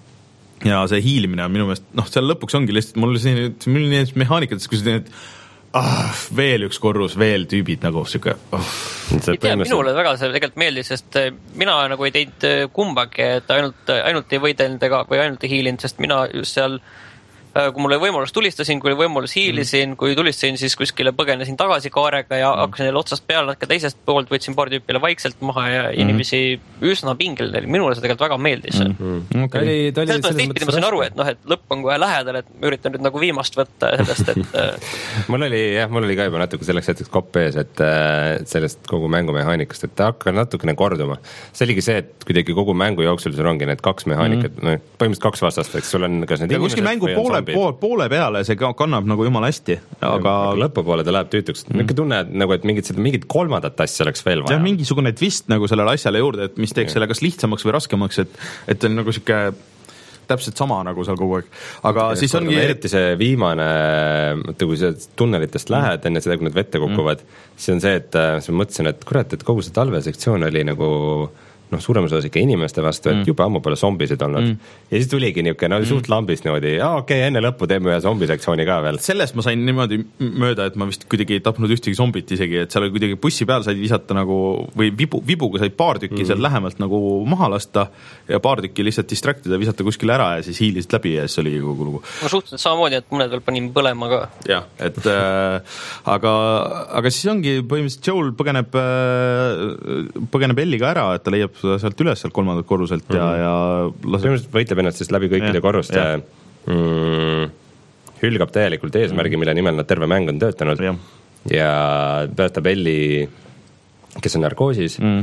ja see hiilimine on minu meelest, noh, seal lõpuks ongi lihtsalt, mul oli selline mehaanikades, kui sa teed ah, veel üks korrus, veel tüübid nagu siuke oh. ei tea, minule väga see tegelikult meeldis, sest mina nagu ei teinud kumbagi, et ainult, ainult ei võidelnud ega, või ainult ei hiilinud, sest mina just seal kui mul oli võimalus tulistasin, kui oli võimalus hiilisin, kui tulistasin, siis kuskile põgenesin tagasi kaarega ja mm. hakkasin neile otsast peale, natuke teisest poolt võtsin paar tüüpile vaikselt maha ja mm. inimesi üsna pingel, minule see tegelikult väga meeldis mm. okay. selles mõttes teistpidi ma sain aru, et noh, et lõpp on kohe lähedal, et ma üritan nüüd nagu viimast võtta sellest, et mul oli jah, mul oli ka juba natuke selleks hetkeks kopp ees, et sellest kogu mängumehaanikast, et ta hakkab natukene korduma. See oligi see, et kuidagi kogu mängu jooksul sul ongi need kaks mehaanikat, mm. no, põhimõtteliselt kaks vastast, eks sul on kas need inimesed Poole, poole peale see kannab nagu jumala hästi, aga lõpupoole ta läheb tüütuks. Mm. Mingi tunne, et, nagu, et mingit, mingit kolmandat asja oleks veel vaja. Ja mingisugune twist nagu sellele asjale juurde, et mis teeks ja. Selle kas lihtsamaks või raskemaks, et, et on nagu siuke täpselt sama nagu seal kogu aeg. Aga ja siis ongi eriti see viimane, kui sa tunnelitest lähed enne seda, kui nad vette kukuvad, mm. siis on see, et sa mõtlesin, et kurat, et kogu see talvesektsioon oli nagu noh, suuremas osas ikka inimeste vastu, et mm. juba ammu pole zombisid olnud. Mm. Ja siis tuligi niuke, no suht lambist niimoodi, aa okei, okay, enne lõppu teeme ühe zombisektsiooni ka veel. Sellest ma sain niimoodi mööda, et ma vist kuidagi ei tapnud ühtegi zombit isegi, et seal oli kuidagi bussi peal said visata nagu, või vibu, vibuga said paar tükki mm. seal lähemalt nagu maha lasta ja paar tükki lihtsalt distraktida, visata kuskile ära ja siis hiilisid läbi ja siis oli kogu lugu. No suhteliselt samamoodi, et mõned veel panin põlema ka. Jah, et äh, aga, aga siis ongi põhimõtteliselt Joel põgeneb, äh, põgeneb Elliga ära, et ta leiab sealt üles sealt kolmandalt korruselt mm-hmm. ja, ja laseb... võitleb ennast siis läbi kõikide korrust ja, ja. Mm, hülgab täielikult eesmärgi, mille nimel nad terve mäng on töötanud ja, ja päästab Elli, kes on narkoosis mm.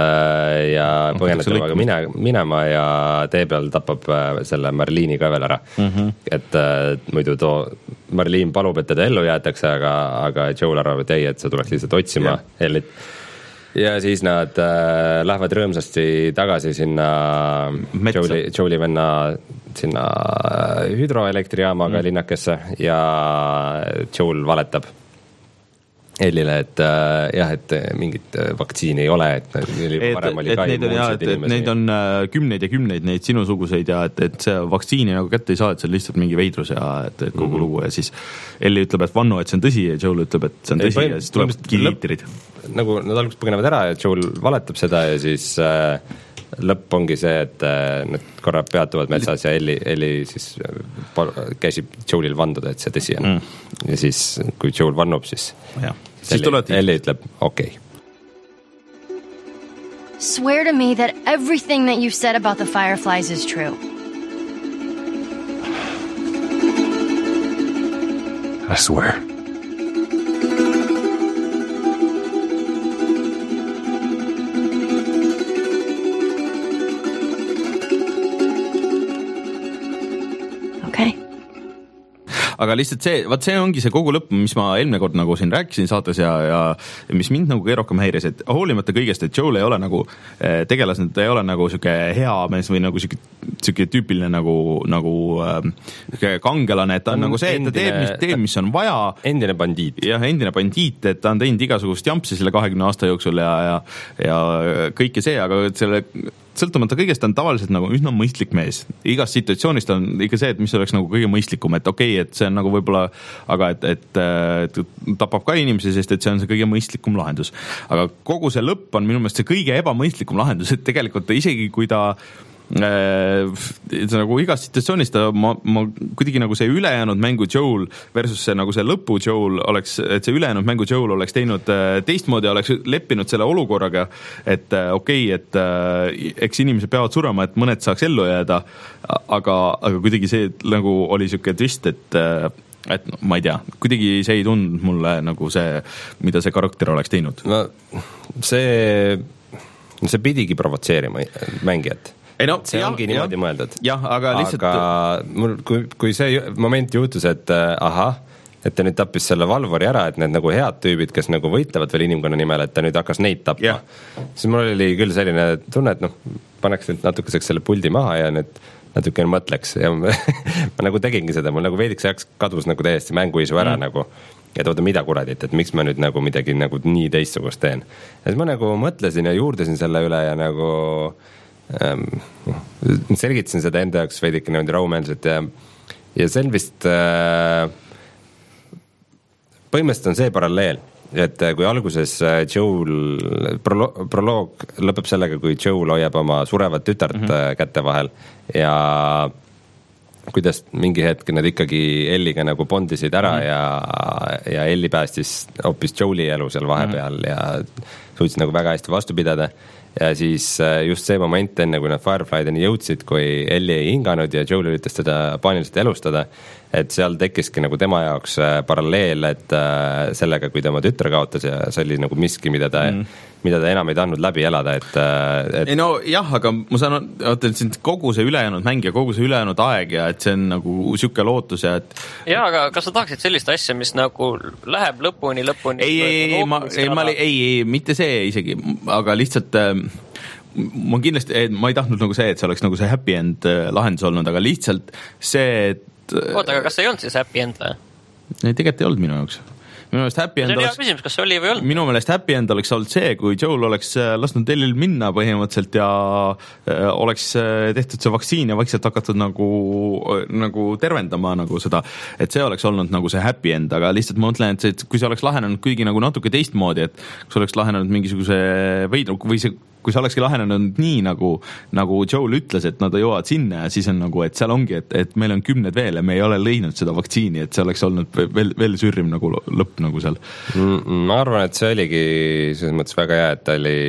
ja põgeneb temaga mine, minema ja tee peal tapab selle Marlene'i ka veel ära mm-hmm. et äh, muidu too Marlene palub, et teda ellu jäetakse, aga, aga Joel arvab, et ei, et sa tuleks lihtsalt otsima ja. Ellit ja siis nad äh, lähevad rõõmsasti tagasi sinna Joeli, Joeli venna sinna hüdroelektrijaamaga mm. linnakesse ja Joel valetab Ellile, et äh, jah, et mingit vaktsiini ei ole, et, et, varem oli ka immuunseid inimesi. Neid on äh, kümneid ja kümneid neid sinusuguseid ja et, et see vaktsiini nagu kätte ei saa, et see on lihtsalt mingi veidrus ja et, et kogu mm-hmm. lugu ja siis Elli ütleb, et vannu, et see on tõsi ja Joel ütleb, et see on tõsi ei, ja siis tuleb kiitirid. Nagu nad alguses põgenevad ära ja Joel valetab seda ja siis äh, lõpp ongi see, et äh, nad korra peatuvad metsas ja Elli, Elli siis äh, käsib Joelil vanduda, et see tõsi on mm. ja siis kui Joel vannub, siis ja. Elli, tuleti... Elli ütleb okei okay. Swear to me that everything that you said about the Fireflies is true. I swear. Aga lihtsalt see, vaat see ongi see kogu lõpp, mis ma eelmine kord nagu siin rääkisin saates ja, ja mis mind nagu kõige rohkem häiris, et hoolimata kõigest, et Joel ei ole nagu tegelased, ta ei ole nagu siuke hea mees või nagu siuke, siuke tüüpiline nagu, nagu äh, kangelane, et ta on, on nagu see, et ta teeb, mis, teeb, mis on vaja. Endine bandiit. Jah, endine bandiit, et ta on teinud igasugust jampsi selle kahekümne aasta jooksul ja, ja, ja kõike see, aga selle sõltumata kõigest on tavaliselt nagu üsna mõistlik mees. Igas situatsioonist on ikka see, et mis oleks nagu kõige mõistlikum, et okei okay,, et see on nagu võib-olla, aga et, et, et tapab ka inimesi, sest et see on see kõige mõistlikum lahendus. Aga kogu see lõpp on minu meelest see kõige ebamõistlikum lahendus, et tegelikult isegi kui ta Äh, nagu igas situatsioonis ta, ma, ma kuidagi nagu see ülejäänud mängu Joel versus see nagu see lõpu Joel oleks, et see ülejäänud mängu Joel oleks teinud teistmoodi, oleks leppinud selle olukorraga, et okei okay,, et äh, eks inimesed peavad surema, et mõned saaks ellu jääda, aga, aga kuidagi see nagu oli siuke twist, et et no, ma ei tea, kuidagi see ei tundnud mulle nagu see, mida see karakter oleks teinud. No see, see pidigi provotseerima mängijat. Ei no, see jah, ongi niimoodi jah, mõeldud. Jah, aga lihtsalt... Aga mul, kui, kui see moment juhtus, et äh, aha, et ta nüüd tappis selle Valvori ära, et need nagu head tüübid, kes nagu võitlevad veel inimkonna nimel, et ta nüüd hakkas neid tapma. Yeah. Siis mul oli küll selline tunne, et noh, paneks nüüd natukeseks selle puldi maha ja nüüd natukene mõtleks. Ja ma, ma nagu tegingi seda, mul nagu veidiks ajaks kadus nagu täiesti mänguisu ära mm. nagu, et oota, mida kuradit, et miks ma nüüd nagu midagi nagu nii teistsugust teen. Ja siis ma nagu mõtlesin ja juurdesin selle üle ja nagu... Ähm, selgitasin seda enda jaoks veidike niimoodi rahumeelselt ja, ja see on vist äh, põhimõtteliselt on see paralleel, et kui alguses Joel prolo- proloog lõpeb sellega, kui Joel hoiab oma surevat tütart mm-hmm. käte vahel ja kuidas mingi hetk nad ikkagi Elliga nagu bondisid ära mm-hmm. ja, ja Elli päästis hoopis Joeli elu seal vahepeal mm-hmm. ja suutsid nagu väga hästi vastu pidada. Ja siis just see moment enne, kui nad Fireflydeni jõudsid, kui Ellie ei hinganud ja Joel üritas teda paaniliselt elustada, et seal tekkiski nagu tema jaoks paralleel, et sellega, kui ta oma tütre kaotas ja see oli nagu miski, mida ta, mm. mida ta enam ei tahtnud läbi elada, et, et... Ei no jah, aga ma saan, oota, et kogu see ülejäänud mäng ja kogu see ülejäänud aeg ja et see on nagu süke lootus ja et... Jaa, aga kas sa tahaksid sellist asja, mis nagu läheb lõpuni, lõpuni... Ei, ei, ei, ma, ei, ma, ei, ei, mitte see isegi, aga lihtsalt... ma kindlasti, ma ei tahtnud nagu see, et see oleks nagu see happy end lahendus olnud, aga lihtsalt see, et... Oota, aga kas see ei olnud siis happy end või? Ei, tegelikult ei olnud minu jaoks. Minu meelest happy end oleks... Küsimus, kas see oli või olnud? Minu meelest happy end oleks olnud see, kui Joel oleks lasknud Ellil minna põhimõtteliselt ja oleks tehtud see vaktsiin ja vaikselt hakatud nagu, nagu tervendama nagu seda, et see oleks olnud nagu see happy end, aga lihtsalt ma mõtlen, et see, et kui see oleks lahenenud kuigi nagu natuke teistmoodi, et kui see oleks lahenenud mingisuguse veidru või see kui see olekski lahenenud nii, nagu, nagu Joel ütles, et nad jõuavad sinna ja siis on nagu, et seal ongi, et, et meil on kümned veel ja me ei ole leidnud seda vaktsiini, et see oleks olnud veel, veel sürrim nagu lõpp nagu seal. Ma arvan, et see oligi selles mõttes väga hea, et ta oli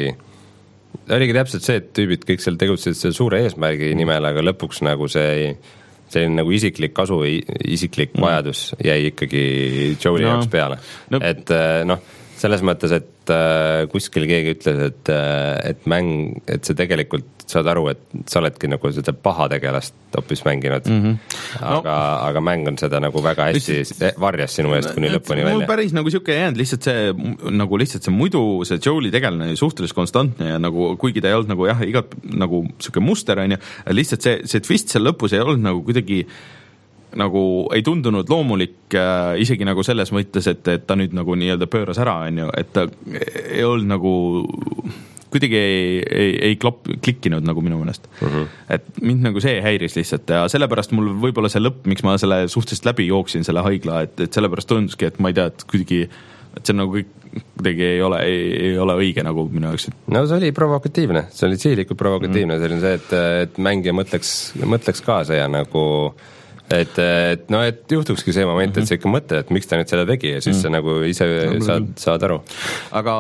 oligi täpselt see, et tüübid kõik seal tegutsesid selle suure eesmärgi nimel, aga lõpuks nagu see see nagu isiklik kasu, isiklik mm. vajadus jäi ikkagi Joeli no. jaoks peale. No. Et noh, selles mõttes, et kuskil keegi ütles, et, et mäng, et see tegelikult saad aru, et sa oledki nagu seda paha tegelast hoopis mänginud. Mm-hmm. Aga, no. aga mäng on seda nagu väga hästi lihtsalt, varjas sinu eest kuni lõpuni välja. Mul päris nagu siuke ei jäänud, lihtsalt see, nagu lihtsalt see muidu, see Joeli tegelane suhteliselt konstantne ja nagu, kuigi ta ei olnud nagu jah, igat nagu siuke muster on ju, lihtsalt see, see twist seal lõpus ei olnud nagu kuidagi nagu ei tundunud loomulik äh, isegi nagu selles mõttes, et, et ta nüüd nagu nii-öelda pööras ära, on ju, et ta ei olnud nagu kuidagi ei, ei, ei klopp, klikkinud nagu minu meelest. Uh-huh. Et mind nagu see häiris lihtsalt ja sellepärast mul võib-olla see lõpp, miks ma selle suhteliselt läbi jooksin selle haigla, et, et sellepärast tunduski, et ma ei tea, et kuidagi, et see nagu kõik kuidagi ei ole, ei, ei ole õige nagu minu jaoks. No see oli provokatiivne, see oli sihilikult provokatiivne, see oli see, et, et mängija mõtleks, mõtleks kaasa ja nagu et, et no, et juhtukski see moment, et sa ikka mõtled, et miks ta nüüd seda tegi ja siis mm. sa nagu ise saad, saad aru. Aga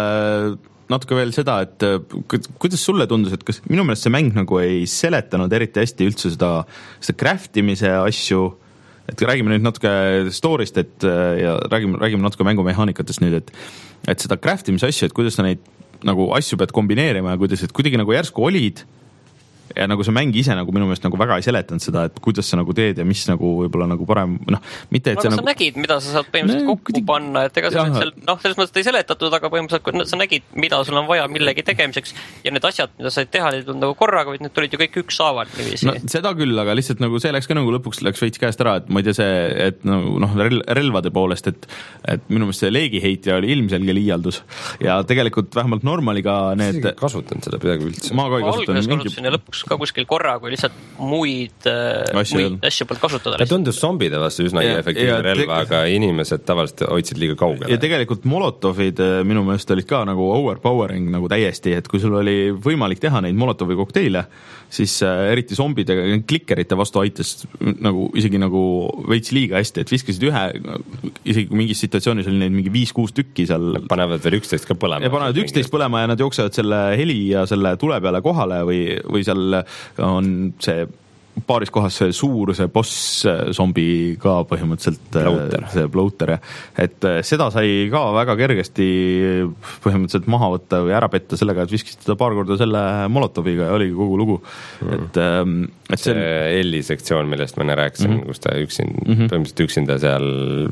natuke veel seda, et kuidas sulle tundus, et kas minu meelest see mäng nagu ei seletanud eriti hästi üldse seda, seda craftimise asju, et räägime nüüd natuke story'st, et ja räägime, räägime natuke mängumehaanikatest nüüd, et, et seda craftimise asju, et kuidas sa neid nagu asju pead kombineerima ja kuidas, et kuidagi nagu järsku olid ja nagu see mäng ise nagu minu meelest nagu väga ei seletanud seda, et kuidas sa nagu teed ja mis nagu võib-olla nagu parem, noh, mitte et aga sa sa nagu... nägid, mida sa saad põhimõtteliselt no, kokku panna, et ega sa seal, noh, selles mõttes ei seletatud, aga põhimõtteliselt sa nägid, mida sul on vaja millegi tegemiseks ja need asjad, mida said teha, need tulnud nagu korraga, vaid need tulid ju kõik üks saaval niiviisi. No seda küll, aga lihtsalt nagu see läks ka nagu lõpuks läks veits käest ära, et ma ei tea see, et nagu noh, relvade poolest, et, et minu meelest see leegiheitja oli ilmselge liialdus ja tegelikult vähemalt normaliga need... kasutanud seda peaaegu üldse. Ma ka ei kasutanud. Mingi... ja lõpuks ka kuskil korra, kui lihtsalt muid asju, muid asju poolt kasutada. Ta tundus zombide vastu üsna ja, efektiivne relva, te... aga inimesed tavaliselt hoidsid liiga kaugele. Ja tegelikult molotovid minu meelest olid ka nagu overpowering nagu täiesti, et kui sul oli võimalik teha neid molotovi kokteile, siis eriti zombidega klikkerite vastu aitas nagu isegi nagu veits liiga hästi, et viskasid ühe, isegi mingis situatsioonis oli neid mingi viis-kuus tükki seal. Panevad veel üksteist ka põlema. Ja panevad üksteist põlema ja nad jooksevad selle heli ja selle tule peale kohale või, või seal on see paaris kohas see suur, see boss zombi ka põhimõtteliselt bloater. See bloater, et seda sai ka väga kergesti põhimõtteliselt maha võtta või ära petta sellega, et viskisid seda paar korda selle molotoviga ja oligi kogu lugu mm. et, et see, see Elli sektsioon, millest ma rääkisin mm -hmm. kus ta üksin, mm -hmm. põhimõtteliselt üksinda seal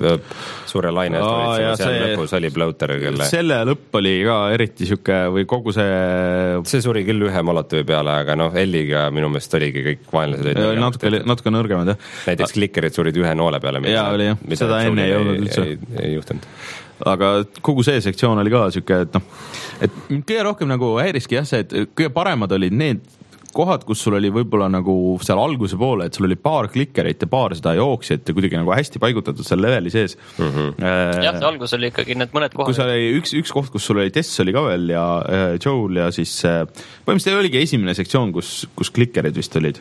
suure laine Aa, seal see, lõpus oli bloater, kelle selle lõpp oli ka eriti siuke või kogu see see suri küll ühe molotovi peale, aga noh, Elliga minu meelest oligi kõik vaenlased natuke, natuke nõrgemad, jah. Näiteks klikkerid surid ühe noole peale. Jaa, oli jah, seda enne ei olnud üldse. Ei, ei juhtunud. Aga kogu see sektsioon oli ka siuke, et noh, et kõige rohkem nagu häiriski jah see, et kõige paremad olid need kohad, kus sul oli võib-olla nagu seal alguse poole, et sul oli paar klikkerit ja paar seda jooksjat ja kuidagi nagu hästi paigutatud seal leveli sees. Mm -hmm. äh, jah, see algus oli ikkagi need mõned kohad. Kus oli üks, üks koht, kus sul oli Tess oli ka veel ja äh, Joel ja siis äh, põhimõtteliselt oligi esimene sektsioon, kus, kus klikkerid vist olid.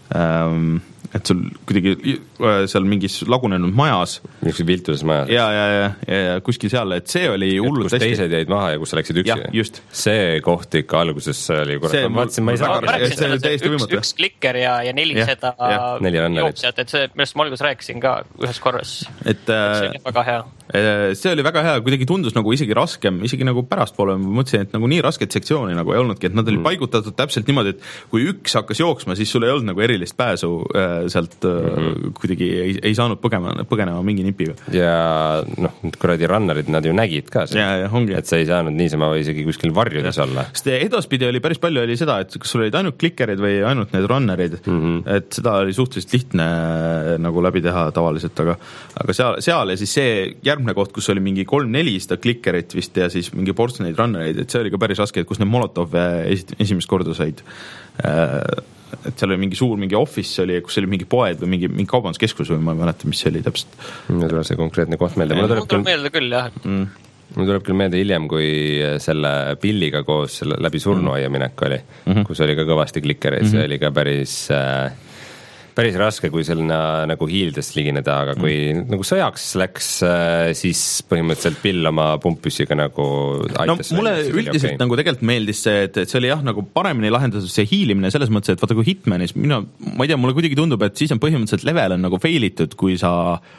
Um, et sul kuidagi seal mingis lagunenud majas mingi viltuses majas ja, ja, ja, ja, ja kuskil seal, et see oli hullu kus teised jäid maha ja kus sa läksid üksi ja, just. see koht ikka alguses oli kurat, ma vaatasin, ma ei saa ma rääkisin, et üks, üks klikker ja, ja neli ja, seda jooksjat, et see, millest ma alguses rääkisin ka ühes korras, et, et see oli väga hea see oli väga hea, kuidagi tundus nagu isegi raskem, isegi nagu pärastpoole ma mõtlesin, et nagu nii rasket sektsiooni nagu ei olnudki, et nad olid mm. paigutatud täpselt niimoodi, et kui üks hakkas jooksma, siis sul ei olnud nagu erilist pääsu äh, sealt mm-hmm. kuidagi ei, ei saanud põgenema, põgenema mingi nipiga. Ja noh, kuradi runnerid, nad ju nägid ka see, et sa ei saanud niisama isegi kuskil varjudes ja. olla. Sest edaspidi oli päris palju oli seda, et kas sul olid ainult klikkerid või ainult need runnerid, mm-hmm. et seda oli suhteliselt lihtne nagu läbi teha tavaliselt, aga, aga seal, seal ja siis see järgmine koht, kus oli mingi kolm-neli seda klikkerit vist ja siis mingi ports neid runnereid, et see oli ka päris raske, et kus need molotov esimest korda said. Et seal oli mingi suur, mingi office oli, kus oli mingi poed või mingi, mingi kaubanduskeskus või ma ei mäleta, mis see oli täpselt. Mul tuleb see konkreetne koht meelde. Mul tuleb küll meelde küll, jah. Mm. Mul tuleb küll meelde hiljem, kui selle Billiga koos selle läbi surnuaia minek oli, mm-hmm. kus oli ka kõvasti klikkereid, see mm-hmm. oli ka päris... Äh, päris raske, kui selline nagu hiildest ligineda, aga kui mm. nagu sõjaks läks, siis põhimõtteliselt Bill oma pumppüssiga nagu aitas. No mulle üldiselt okay. nagu tegelikult meeldis see, et, et see oli jah nagu paremini lahendatud see hiilimine selles mõttes, et vaata kui Hitmanis, mina, ma ei tea, mulle kuidagi tundub, et siis on põhimõtteliselt level on nagu failitud, kui sa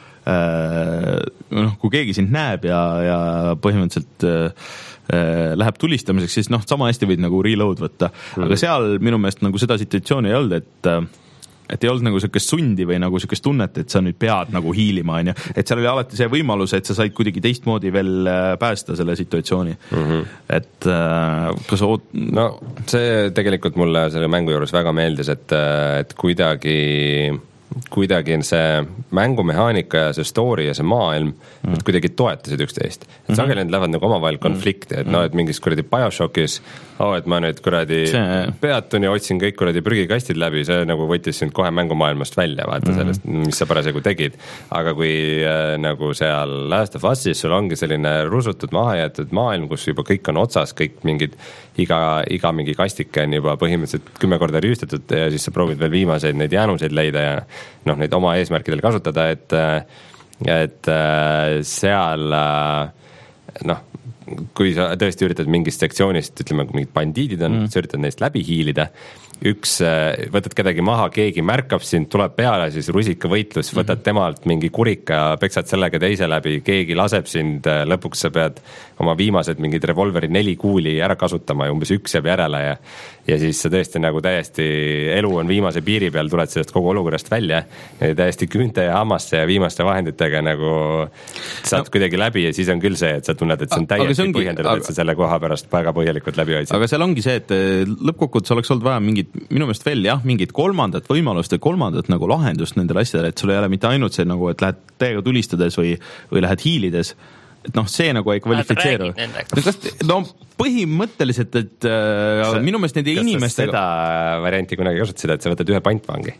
äh, noh, kui keegi sind näeb ja, ja põhimõtteliselt äh, läheb tulistamiseks, siis noh, sama hästi võid nagu reload võtta, mm. aga seal minu meelest nagu seda situatsiooni ei olnud, et et ei olnud nagu sellist sundi või nagu sellist tunnet, et sa nüüd pead nagu hiilima, on ju. Et seal oli alati see võimalus, et sa said kuidagi teistmoodi veel päästa selle situatsiooni. Mm-hmm. Et äh, kas oot... No see tegelikult mulle selle mängu juures väga meeldis, et, et kuidagi... kuidagi see mängumehaanika ja see story ja see maailm mm. et kuidagi toetasid üksteist. Et sageli need lähevad nagu omavahel konflikti, et mm. no, et mingis kuradi BioShockis, oh, et ma nüüd kuradi see... peatun ja otsin kõik kuradi prügikastid läbi, see nagu võttis sind kohe mängumaailmast välja, vaata mm. sellest, mis sa parasjagu tegid. Aga kui äh, nagu seal Last of Usis sul ongi selline rusutud mahajäetud maailm, kus juba kõik on otsas, kõik mingid iga, iga mingi kastike on juba põhimõtteliselt kümme korda rüüstatud ja siis sa proovid veel viimaseid neid jäänuseid leida ja noh, neid oma eesmärkidel kasutada, et, et seal noh, kui sa tõesti üritad mingist sektsioonist, ütleme, kui mingid bandiidid on mm., sa üritad neist läbi hiilida, üks, võtad kedagi maha, keegi märkab sind, tuleb peale, siis rusikavõitlus, võtad mm-hmm. temalt mingi kurika, peksad sellega teise läbi, keegi laseb sind, lõpuks sa pead oma viimased mingid revolveri neli kuuli ära kasutama ja umbes üks jääb järele ja ja siis sa tõesti nagu täiesti, elu on viimase piiri peal, tuled sellest kogu olukorrast välja ja täiesti küünte ja hammaste ja viimaste vahenditega nagu saad no. kuidagi läbi ja siis on küll see, et sa tunned, et see on täiesti põhjendatud, et sa selle koha pärast väga põhjalikult läbi hoidsid. Aga seal ongi see, et lõppkokkuvõttes oleks olnud vaja mingit, minu meelest veel jah, mingit kolmandat võimalust ja kolmandat nagu lahendust nendele asjadele, et sul ei ole mitte ainult see nagu, et lähed täiega tulistades või, või lähed hiilides, et noh, see nagu ei kvalifitseeru. No põhimõtteliselt, et äh, minu meelest nende kas inimestega... Kas seda varianti kunagi kasutasid, et sa võtad ühe pantvangi?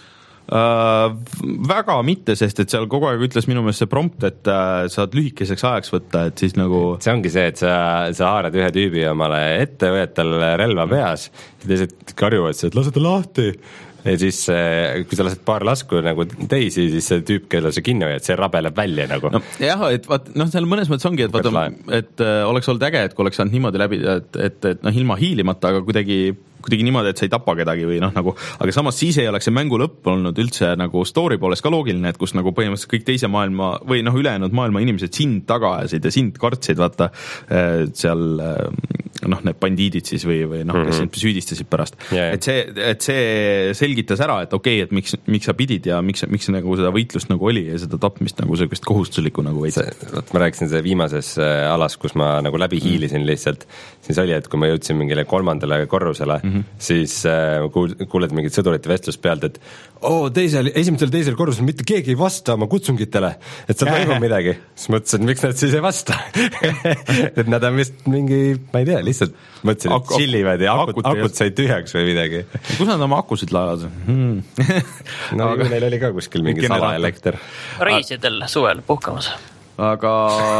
Uh, väga mitte, sest et seal kogu aeg ütles minu meelest see prompt, et uh, saad lühikeseks ajaks võtta, et siis nagu see ongi see, et sa, sa haarad ühe tüübi omale ette, võed tal relva peas ja teised karjuvad, et lase ta lahti ja siis kui sa lased paar lasku nagu teisi, siis see tüüp, kelle sa kinni hoiad, see rabeleb välja nagu no, jah, et vaat, noh, seal mõnes mõttes ongi, et vaata, et äh, oleks olnud äge, et kui oleks saanud niimoodi läbi, et, et, et noh, ilma hiilimata, aga kuidagi kuidagi niimoodi, et sa ei tapa kedagi või noh, nagu, aga samas siis ei oleks see mängu lõpp olnud üldse nagu story poolest ka loogiline, et kus nagu põhimõtteliselt kõik teise maailma või noh, ülejäänud maailma inimesed sind taga ajasid ja sind kartsid, vaata seal noh, need bandiidid siis või, või noh, kes sind süüdistasid pärast. Yeah. Et see, et see selgitas ära, et okei, okay, et miks, miks sa pidid ja miks, miks nagu seda võitlust nagu oli ja seda tapmist nagu sellist kohustuslikku nagu veits. Ma rääkisin seda viimases alas, kus ma nagu läbi hiilisin lihtsalt, siis oli, et kui ma jõudsin mingile kolmandale korrusele, mm-hmm. siis äh, kuuled mingit sõdurite vestlust pealt, et oo, teisel, esimesel teisel korrusel mitte keegi ei vasta oma kutsungitele, et sa toimub midagi. Siis mõtlesin, miks nad siis ei vasta. et nad on vist mingi, ma ei tea, lihtsalt mõtlesin, et chillivad ja akut, akut said tühjaks või midagi. Kus nad oma akusid laevad? Hmm. no aga neil oli ka kuskil mingi salaelekter. Reisidel suvel puhkamas. Aga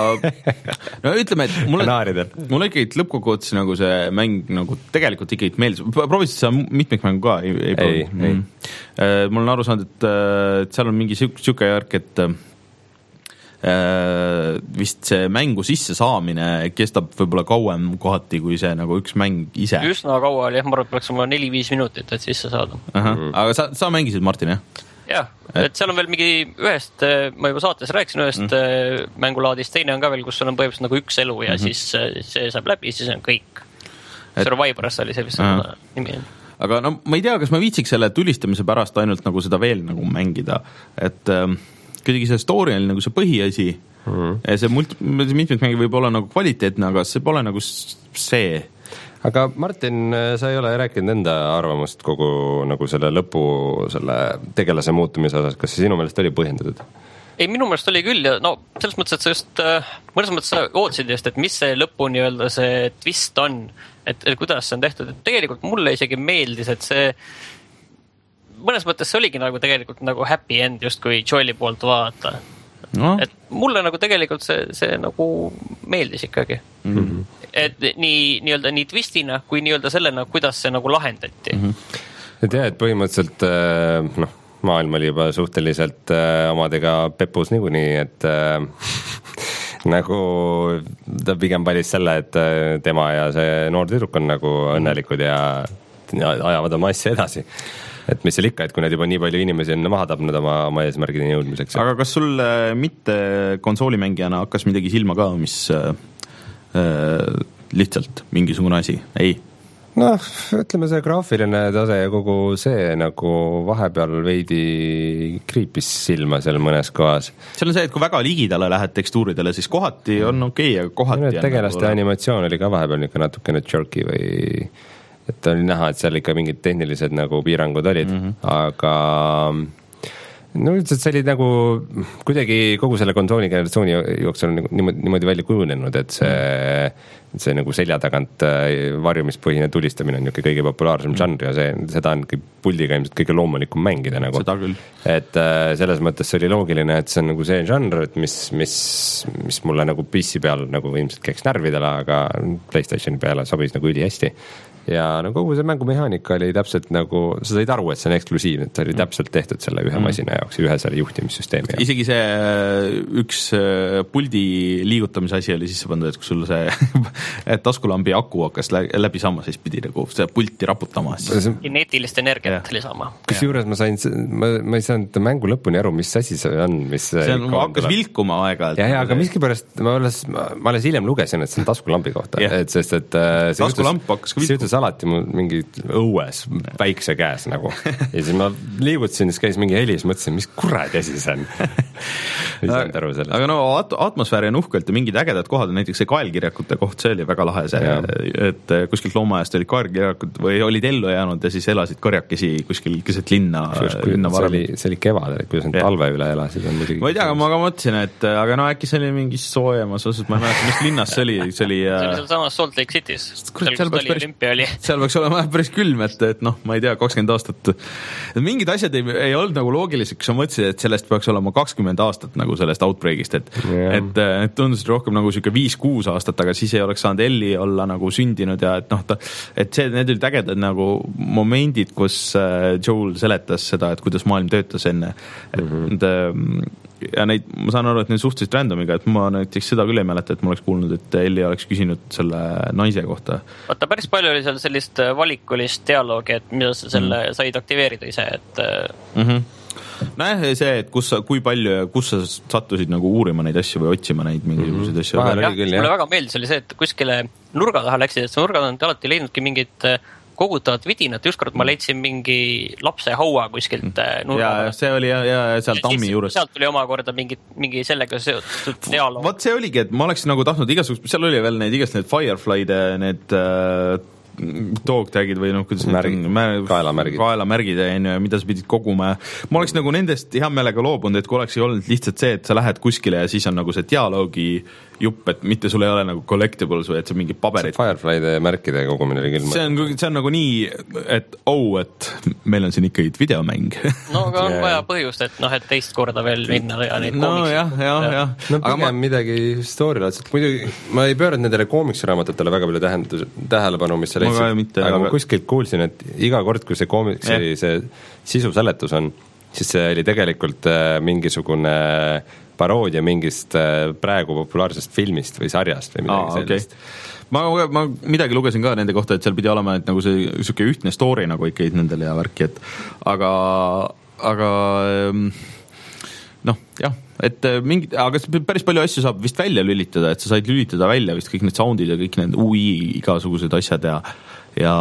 no ütleme, et mulle, mulle ikkagi lõppkokkuvõttes nagu see mäng nagu tegelikult ikkagi meeldis. Proovisid sa mitmikmängu ka? Ei, ei, ei, ei. Mul on aru saanud, et, et seal on mingi siuke järk, et äh, vist see mängu sisse saamine kestab võib-olla kauem kohati, kui see nagu üks mäng ise. Üsna kaua oli, ma arvan, et peaks oma neli-viis minutit, et sisse saada. Aha. Mm. Aga sa, sa mängisid, Martin, jah? jah, et seal on veel mingi ühest, ma juba saates rääkisin ühest mm. mängulaadist, teine on ka veel, kus sul on põhimõtteliselt nagu üks elu ja mm-hmm. siis see saab läbi, siis on kõik. Et... Survivor'ast oli see vist uh-huh. nimi. Aga no ma ei tea, kas ma viitsiks selle tulistamise pärast ainult nagu seda veel nagu mängida, et ähm, kuidagi see story on nagu see põhiasi mm. ja see multi, mitmikmäng võib olla nagu kvaliteetne, aga see pole nagu see. Aga Martin, sa ei ole rääkinud enda arvamust kogu nagu selle lõpu, selle tegelase muutumise osas, kas see sinu meelest oli põhjendatud? Ei, minu meelest oli küll ja no selles mõttes, et sa just, mõnes mõttes sa ootsid just, et mis see lõpu nii-öelda see twist on, et, et kuidas see on tehtud, et tegelikult mulle isegi meeldis, et see mõnes mõttes see oligi nagu tegelikult nagu happy end just kui Joeli poolt vaadata. No. Et mulle nagu tegelikult see, see nagu meeldis ikkagi. Mm-hmm. Et nii, nii-öelda nii twistina kui nii-öelda sellena, kuidas see nagu lahendati. Mm-hmm. Et jah, et põhimõtteliselt noh, maailm oli juba suhteliselt omadega pepus niikuinii, et nagu ta pigem valis selle, et tema ja see noor tüdruk on nagu õnnelikud ja, ja ajavad oma asja edasi. Et mis seal ikka, et kui need juba nii palju inimesi on maha tabnud oma, oma eesmärgini jõudmiseks. Aga kas sul mitte konsoolimängijana hakkas midagi silma ka, mis äh, lihtsalt mingisugune asi? Ei? Noh, ütleme see graafiline tase ja kogu see nagu vahepeal veidi kriipis silma seal mõnes kohas. Seal on see, et kui väga ligidale lähed tekstuuridele, siis kohati on okei okay, ja kohati... Ja tegelaste nagu... animatsioon oli ka vahepeal niisugune natukene jerky või... et oli näha, et seal ikka mingid tehnilised nagu piirangud olid, mm-hmm. aga no üldiselt see oli nagu kuidagi kogu selle konsooli generatsiooni jooksul niimoodi, niimoodi välja kujunenud, et see, see nagu selja tagant varjumispõhine tulistamine on niisugune kõige populaarsem žanr ja see, seda on puldiga ilmselt kõige loomulikum mängida nagu. Seda küll. Et selles mõttes see oli loogiline, et see on nagu see žanr, et mis, mis, mis mulle nagu P C peal nagu ilmselt käiks närvidele, aga PlayStationi peale sobis nagu üli hästi. ja no kogu see mängumehaanika oli täpselt nagu, sa said aru, et see on eksklusiivne, et see oli täpselt tehtud selle ühe mm. masina jaoks ja ühe selle juhtimissüsteemi jaoks. Isegi see üks puldi liigutamise asi oli sisse pandud, et kui sul see taskulambi aku hakkas läbi saama, siis pidi nagu see pulti raputama. Kineetilist energiat lisama. Kus juures ma sain, ma, ma ei saanud mängu lõpuni aru, mis asi see on, mis see on, ma hakkas vilkuma aega. Ja, ja, aga miskipärast ma alles, ma alles hiljem lugesin, et see on taskulambi kohta, yeah. et sest, et see taskulamp hakkas ka vilkuma. Alati mul mingi õues päikse käes nagu ja siis ma liigutasin, siis käis mingi helis, mõtlesin, mis kuradi asi see on. Aga no at- atmosfääri on uhkelt ja mingid ägedad kohad, näiteks see kaelkirjakute koht, see oli väga lahe see, ja. et kuskilt loomaajast olid kaelkirjakud või olid ellu jäänud ja siis elasid karjakesi kuskil keset linna, linna see, oli, see oli kevadel, kuidas nad talve üle elasid. Ma ei tea, aga ma ka mõtlesin, et aga no äkki see oli mingi soojemas osas, ma ei mäleta, mis linnas see oli. See oli, see oli seal samas Salt Lake City's, seal kus oli olümpia oli. Seal võiks olema päris külm, et, et noh, ma ei tea, kakskümmend aastat. Mingid asjad ei, ei olnud nagu loogilised, kui sa mõtlesid, et sellest peaks olema kakskümmend aastat nagu sellest Outbreakist, et, yeah. et, et tundusid rohkem nagu siuke viis kuus aastat, aga siis ei oleks saanud Ellie olla nagu sündinud ja et noh, ta, et see, need olid ägedad nagu momendid, kus Joel seletas seda, et kuidas maailm töötas enne. Mm-hmm. Et, ja neid, ma saan aru, et need suhteliselt randomiga, et ma näiteks seda küll ei mäleta, et ma oleks kuulnud, et Ellie oleks küsinud selle naise kohta. Vaata, päris palju oli seal sellist valikulist dialoogi, et mida sa selle mm. said aktiveerida ise, et mm-hmm. Näe, see, et kus sa, kui palju ja kus sa sattusid nagu uurima neid asju või otsima neid mingisuguseid mm-hmm. asju. Jah, küll, mulle väga meeldis oli see, et kuskile nurga taha läksid, et see nurga taha on alati leidnudki mingit kogutavat vidinat, ükskord ma leidsin mingi lapse haua kuskilt nurga. Ja see oli ja, ja seal tammi juures. Sealt tuli omakorda mingi, mingi sellega seotud dialoog. Vot see oligi, et ma oleks nagu tahtnud igasugust, seal oli veel need igast need Firefly'de, need äh, dog tagid või noh, kuidas Märg, need kaelamärgid, kaelamärgid ja mida sa pidid koguma. Ma oleks nagu nendest hea meelega loobunud, et kui oleks olnud lihtsalt see, et sa lähed kuskile ja siis on nagu see dialoogi jupp, et mitte sul ei ole nagu collectibles või et see mingi paberid. Firefly'de märkide kogumine oli küll. See on, see on nagu nii, et oh, et meil on siin ikkagi videomäng. No aga on vaja põhjust, et noh, et teist korda veel minna ja neid no, koomiksi. Jah, jah, jah. No pigem ma... midagi storylaadset. Muidugi ma ei pööranud nendele koomiksiraamatutele väga palju tähendus, tähelepanu, mis sa leidsid. Mitte, aga aga ma kuskilt kuulsin, et iga kord, kui see koomiksi, see sisuseletus on, siis see oli tegelikult mingisugune paroodia mingist praegu populaarsest filmist või sarjast või midagi Aa, sellist. Okay. Ma, ma midagi lugesin ka nende kohta, et seal pidi olema et nagu see siuke ühtne story nagu ikka nendele ja värki, et aga, aga noh, jah, et mingid, aga päris palju asju saab vist välja lülitada, et sa said lülitada välja vist kõik need soundid ja kõik need U I igasugused asjad ja, ja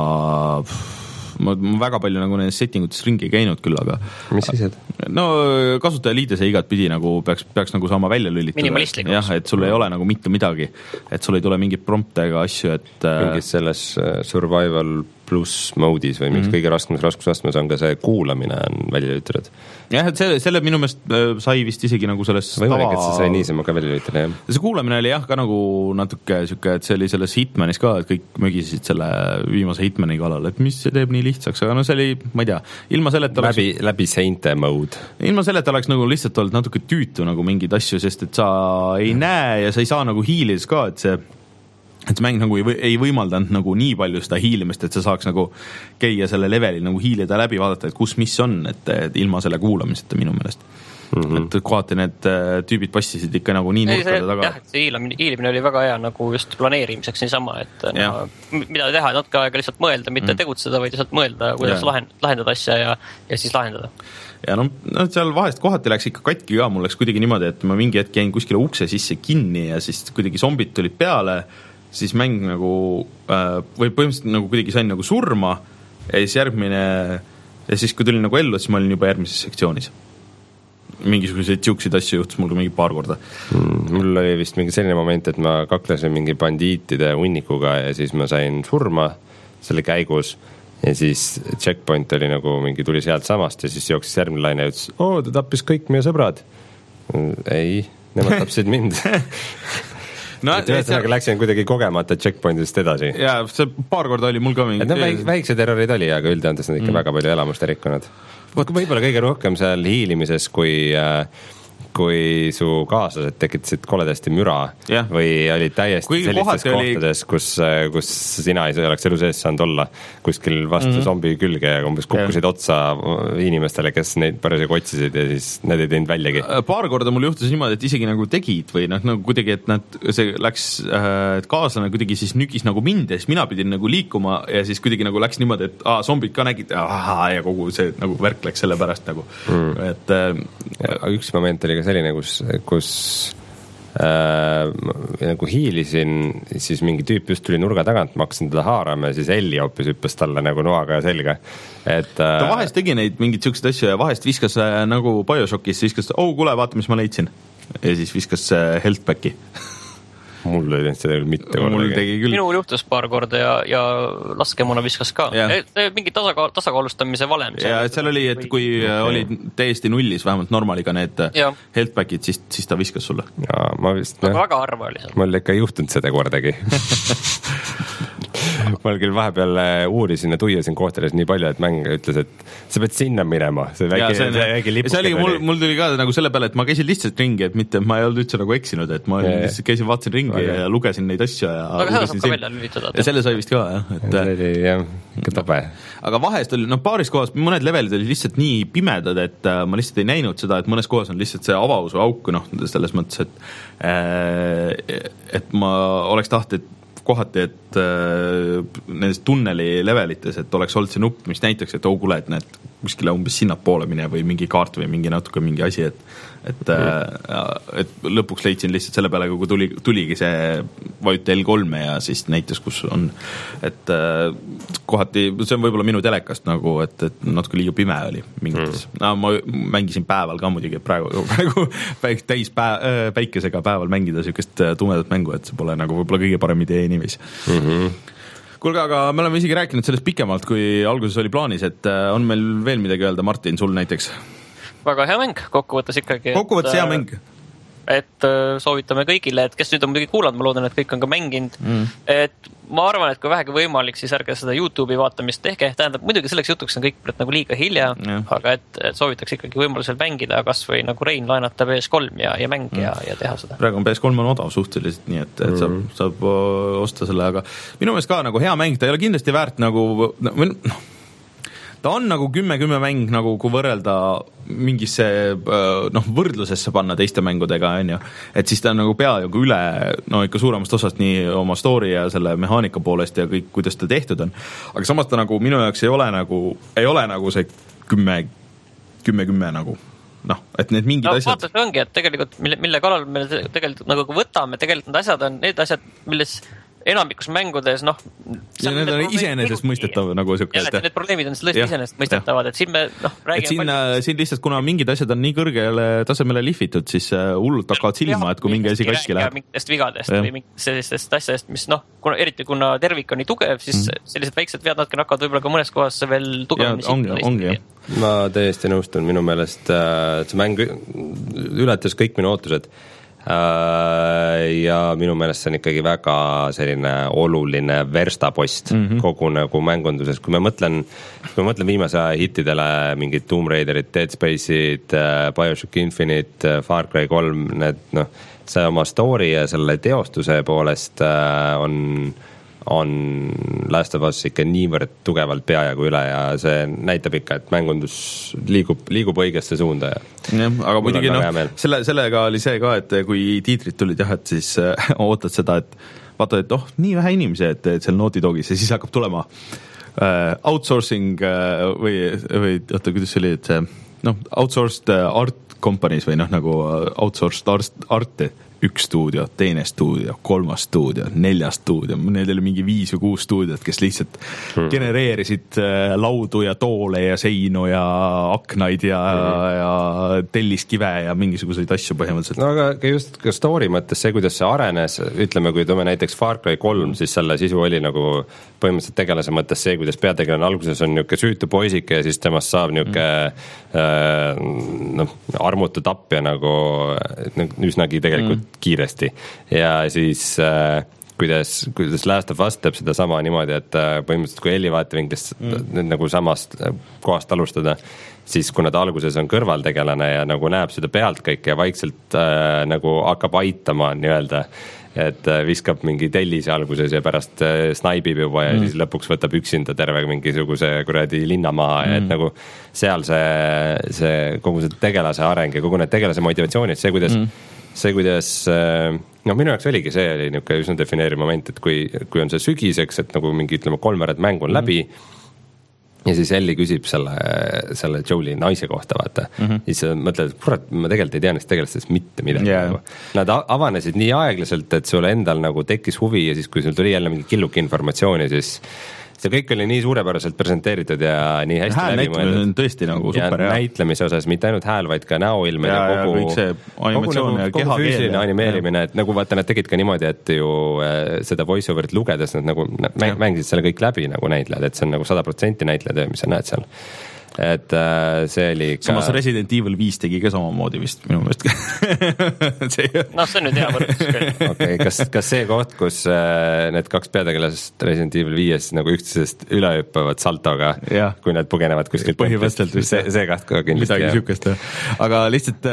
ma, ma väga palju nagu nendes settingutes ringi ei käinud küll, aga mis asjad? No kasutajaliidese igat pidi nagu peaks, peaks nagu saama välja lülitada. Minimalistlikult. Jah, et sul ei ole nagu mitte midagi, et sul ei tule mingit promptega asju, et mingis selles survival pluss moodis või mingis mm-hmm. kõige raskemas raskusastmes on ka see kuulamine on välja lülitud. Jah, et selle, selle minu meelest sai vist isegi nagu selles võimalik, tava... et see sai niisama ka välja lülitada, jah. See kuulamine oli jah ka nagu natuke siuke, et see oli selles Hitmanis ka, et kõik mögisid selle viimase Hitmani kallal, et mis see teeb nii lihtsaks, aga no see oli, ma ei tea, ilma selleta läbi, oleks... läbi seinte mode. Ilma selleta oleks nagu lihtsalt olnud natuke tüütu nagu mingeid asju, sest et sa ei näe ja sa ei saa nagu hiilides ka, et see et see mäng nagu ei, või, ei võimaldanud nagu nii palju seda hiilimist, et sa saaks nagu käia selle levelil nagu hiilida läbi, vaadata, et kus mis on, et, et ilma selle kuulamiseta minu meelest. Mm-hmm. Et kohati need tüübid passisid ikka nagu nii nurkade taga. Jah, see hiilimine, hiilimine oli väga hea nagu just planeerimiseks niisama, et no, mida teha, natuke aega lihtsalt mõelda, mitte mm. tegutseda, vaid lihtsalt mõelda, kuidas lahend, lahendada asja ja, ja siis lahendada. Ja no, no seal vahest kohati läks ikka katki ka, mul läks kuidagi niimoodi, et ma mingi hetk jäin kuskile ukse sisse kinni ja siis kuidagi zombid tulid peale, siis mäng nagu äh, või põhimõtteliselt nagu kuidagi sain nagu surma ja siis järgmine ja siis kui tulin nagu ellu, siis ma olin juba järgmises sektsioonis. Mingisuguseid siukseid asju juhtus mul mingi paar korda. Mm, mul oli vist mingi selline moment, et ma kaklesin mingi bandiitide hunnikuga ja siis ma sain surma selle käigus ja siis checkpoint oli nagu mingi tuli sealt samast ja siis jooksis järgmine laine ja ütles, oo, ta tappis kõik meie sõbrad. Ei, nemad tapsid mind. No, et ühesõnaga see... läksin kuidagi kogemata checkpointist edasi. Jaa, see paar korda oli mul ka mingi... Et no väik, väikse terrorid oli, aga üldiandes nad ikka mm. väga palju elamust erikunud. Võib-olla kõige rohkem seal hiilimises, kui, kui su kaaslased tekitasid koledasti müra yeah. või olid täiesti kui sellistes kohtades oli... kus, kus sina ei oleks elu sees saanud olla kuskil vastu mm -hmm. zombi külge ja umbes kukkusid yeah. otsa inimestele, kes neid parasjagu otsisid ja siis need ei teinud väljagi. Paar korda mul juhtus niimoodi, et isegi nagu tegid või noh, nagu kuidagi, et nad, see läks, et kaaslane kuidagi siis nügis nagu mind ja siis mina pidin nagu liikuma ja siis kuidagi nagu läks niimoodi, et aa, zombid ka nägid aha, ja kogu see nagu värk läks selle pärast nagu mm. et ja, üks moment oli ka selline, kus, kus äh, nagu hiilisin, siis mingi tüüp just tuli nurga tagant, ma hakkasin teda haarama ja siis Elli hoopis hüppas talle nagu noaga selga. Et, äh, ta vahest tegi neid mingeid siukseid asju ja vahest viskas äh, nagu BioShockis, viskas, oh kuule, vaata, mis ma leidsin. Ja siis viskas äh, healthbacki. Mul ei teinud seda mitte kordagi. Minul juhtus paar korda ja, ja laskemuna viskas ka. Mingi tasakaal, tasakaalustamise valem. Ja seal oli, et kui okay. oli täiesti nullis, vähemalt normaliga need ja. healthbackid, siis, siis ta viskas sulle. Ja, ma vist... Aga väga harva oli seal. Mul ikka ei juhtunud seda kordagi. Ma küll vahepeal uurisin ja tuiasin kohtades nii palju, et mäng ütles, et sa pead sinna minema. See väike, see, see, väike lipuke. See oli, mul, mul tuli ka nagu selle peale, et ma käisin lihtsalt ringi, et mitte, ma ei olnud üldse nagu eksinud, et ma yeah. lihtsalt käisin, vaatasin ringi aga. ja lugesin neid asju. Ja aga seda saab ka välja lülitada. Ja selle sai vist ka, jah. Et, see oli jah, ikka tabe. Aga vahest oli, noh, paaris kohas, mõned levelid oli lihtsalt nii pimedad, et ma lihtsalt ei näinud seda, et mõnes kohas on lihtsalt see avaus või auk, noh, selles mõttes, et, et ma oleks tahtnud kohati, et äh, nendes tunneli levelites, et oleks olnud see nupp, mis näitaks, et oh kuule, et need kuskile umbes sinna poole mine või mingi kaart või mingi natuke mingi asi, et et, äh, et lõpuks leidsin lihtsalt selle peale, kui tuli, tuligi see vajuta L kolm ja siis näitas, kus on, et äh, kohati, see on võib-olla minu telekast nagu, et, et natuke liiga pime oli mingites. Mm. No, ma mängisin päeval ka muidugi, praegu, praegu täis päev, päikesega päeval mängida sükest tumedat mängu, et see pole nagu võib-olla kõige parem idee niiviisi. Mm-hmm. Kuulge, aga me oleme isegi rääkinud sellest pikemalt, kui alguses oli plaanis, et on meil veel midagi öelda, Martin, sul näiteks? Väga hea mäng, kokkuvõttes ikkagi. Kokkuvõttes hea mäng. Et soovitame kõigile, et kes nüüd on muidugi kuulanud, ma loodan, et kõik on ka mänginud. Mm. Et ma arvan, et kui vähegi võimalik, siis ärge seda YouTube'i vaatamist tehke. Tähendab, muidugi selleks jutuks on kõik nagu liiga hilja, ja. aga et, et soovitaks ikkagi võimalusel mängida, kas või nagu Rein laenata P S kolm ja, ja mäng mm. ja, ja teha seda. Praegu on P S kolm on odav suhteliselt, nii et, et saab, saab osta selle, aga minu meelest ka nagu hea mäng, ta ei ole kindlasti väärt nagu, noh, ta on nagu kümme-kümme mäng, nagu kui võrrelda mingisse noh, võrdlusesse panna teiste mängudega, on ju. Et siis ta on nagu peaaegu üle, no ikka suuremast osast nii oma story ja selle mehaanika poolest ja kõik, kuidas ta tehtud on. Aga samas ta nagu minu jaoks ei ole nagu, ei ole nagu see kümme, kümme-kümme nagu. Noh, et need mingid no, asjad... No vaata, see ongi, et tegelikult, mille, mille kallal me tegelikult nagu võtame, tegelikult need asjad on need asjad, milles enamikus mängudes, noh... Ja need on iseenesest mõistetav nagu siuke... Ja, et need probleemid on sellest iseenesest mõistetavad, et siin me, noh, räägime... Et siin, palju... siin lihtsalt, kuna mingid asjad on nii kõrgele tasemele lihvitud, siis hullult hakkavad silma, et kui mingi asi katki läheb. Mingitest vigadest ja. Või mingitest sellistest asjadest, mis, noh, kuna, eriti kuna tervik on nii tugev, siis mm. sellised väiksed vead natuke hakkavad võib-olla ka mõnes kohas veel tugevamini ongi, ongi, jah. Ma täiesti nõustun, minu meelest äh, see mäng ületas kõik minu ootused. Ja minu meelest see on ikkagi väga selline oluline verstapost mm -hmm. kogu nagu mängunduses, kui ma mõtlen kui ma mõtlen viimase aja hittidele mingid Tomb Raiderid, Dead Space'id, BioShock Infinite, Far Cry kolm, need noh, see oma story ja selle teostuse poolest on on Last of Us ikka niivõrd tugevalt peajagu üle ja see näitab ikka, et mängundus liigub, liigub õigesse suunda. Ja, ja aga muidugi noh, selle, sellega oli see ka, et kui tiitrid tulid jah, et siis äh, ootad seda, et vaata, et oh, nii vähe inimesi, et, et seal Naughty Dogis ja siis hakkab tulema äh, outsourcing äh, või, või oota, kuidas see oli, et see noh, outsourced art companies või noh, nagu outsourced art, art üks stuudio, teine stuudio, kolmas stuudio, neljas stuudio, need oli mingi viis või kuus stuudiot, kes lihtsalt hmm. genereerisid laudu ja toole ja seinu ja aknaid ja, hmm. ja telliskive ja mingisuguseid asju põhimõtteliselt. No aga just ka story mõttes see, kuidas see arenes, ütleme, kui toome näiteks Far Cry kolm, siis selle sisu oli nagu põhimõtteliselt tegelase mõttes see, kuidas peategelane alguses on niuke süütu poisike ja siis temast saab niuke hmm. äh, noh, armutu tapja nagu üsnagi tegelikult hmm. kiiresti ja siis äh, kuidas, kuidas Last of Us teeb seda sama niimoodi, et põhimõtteliselt kui Elli vaatevinklist mm. nagu samast kohast alustada, siis kui nad alguses on kõrvaltegelane ja nagu näeb seda pealt kõike ja vaikselt äh, nagu hakkab aitama nii-öelda, et viskab mingi tellise alguses ja pärast snaibib juba ja mm. siis lõpuks võtab üksinda terve mingisuguse kuradi linna maha mm. ja et nagu seal see, see kogu see tegelase areng ja kogu need tegelase motivatsioonid, see kuidas mm. see kuidas, noh minu jaoks oligi, see oli niisugune üsna defineeriv moment, et kui, kui on see sügiseks, et nagu mingi ütleme kolmveerand mäng on läbi mm. ja siis Elli küsib selle, selle Joel'i naise kohta, vaata mm-hmm. siis mõtled, et kurat, ma tegelikult ei tea neist tegelastest mitte midagi yeah. Nad avanesid nii aeglaselt, et sul endal nagu tekkis huvi ja siis kui sul tuli jälle mingi killuki informatsiooni, siis see kõik oli nii suurepäraselt presenteeritud ja nii hästi hääl näitlemine on tõesti nagu super ja näitlemise osas, mitte ainult hääl, vaid ka näoilme ja, ja kogu, ja kõik see animatsioon kogu, ja kogu keha füüsiline animeerimine, et nagu vaata, nad tegid ka niimoodi, et ju äh, seda voice-overit lugedes nad nagu mäng, mängisid selle kõik läbi nagu näitlejad, et see on nagu sada protsenti näitlejatöö, mis sa näed seal. Et äh, see oli ikka... Samas Resident Evil viis tegi ka samamoodi vist minu meelest see... noh, see on nüüd hea võrdlus küll. Okay, kas, kas see koht, kus äh, need kaks peategelasest Resident Evil viies nagu üksteisest üle hüppavad saltoga, ja. Kui nad pugenevad kuskilt põhimõtteliselt see, see kaht ka kindlasti midagi sükest, aga lihtsalt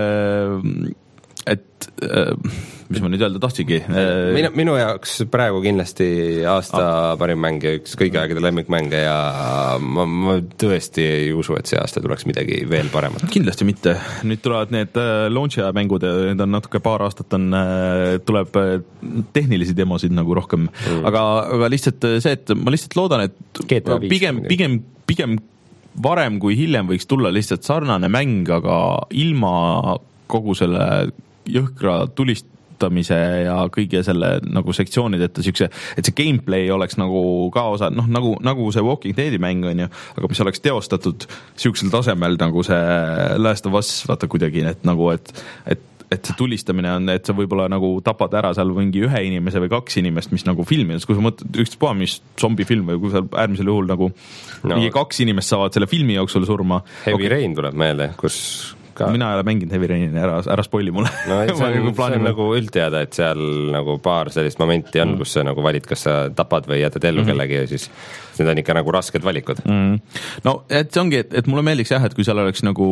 äh, et äh, mis ma nüüd öelda tahtsingi äh, minu, minu jaoks praegu kindlasti aasta ah. parim mäng ja üks kõigi aegade lemmikmänge ja ma, ma tõesti ei usu, et see aasta tuleks midagi veel paremat. Kindlasti mitte, nüüd tulevad need äh, launch'i mängud ja need on natuke paar aastat on äh, tuleb äh, tehnilisi demosid nagu rohkem mm. aga, aga lihtsalt see, et ma lihtsalt loodan, et pigem, pigem, pigem varem kui hiljem võiks tulla lihtsalt sarnane mäng, aga ilma kogu selle jõhkra tulistamise ja kõige selle nagu sektsioonideta siukse, et see gameplay oleks nagu ka osa, noh nagu, nagu see Walking Deadi mäng on ju, aga mis oleks teostatud siuksel tasemel nagu see Last of Us, vaata kuidagi, et nagu, et, et et see tulistamine on, et sa võib-olla nagu tapad ära seal mingi ühe inimese või kaks inimest, mis nagu filmides, kui sa mõtled ükspuha, mis zombifilm või kui sa äärmisel juhul nagu no. mingi kaks inimest saavad selle filmi jooksul surma. Heavy okay. Rain tuleb meelde, kus ka... mina ei ole mänginud Heavy Raini, ära, ära spoili mulle. No, see on, nagu, see on nagu üldteada, et seal nagu paar sellist momenti on, mm. kus sa nagu valid, kas sa tapad või jätad ellu mm. kellegi ja siis need on ikka nagu rasked valikud. Mm. No, et see ongi, et, et mulle meeldiks jah, et kui seal oleks nagu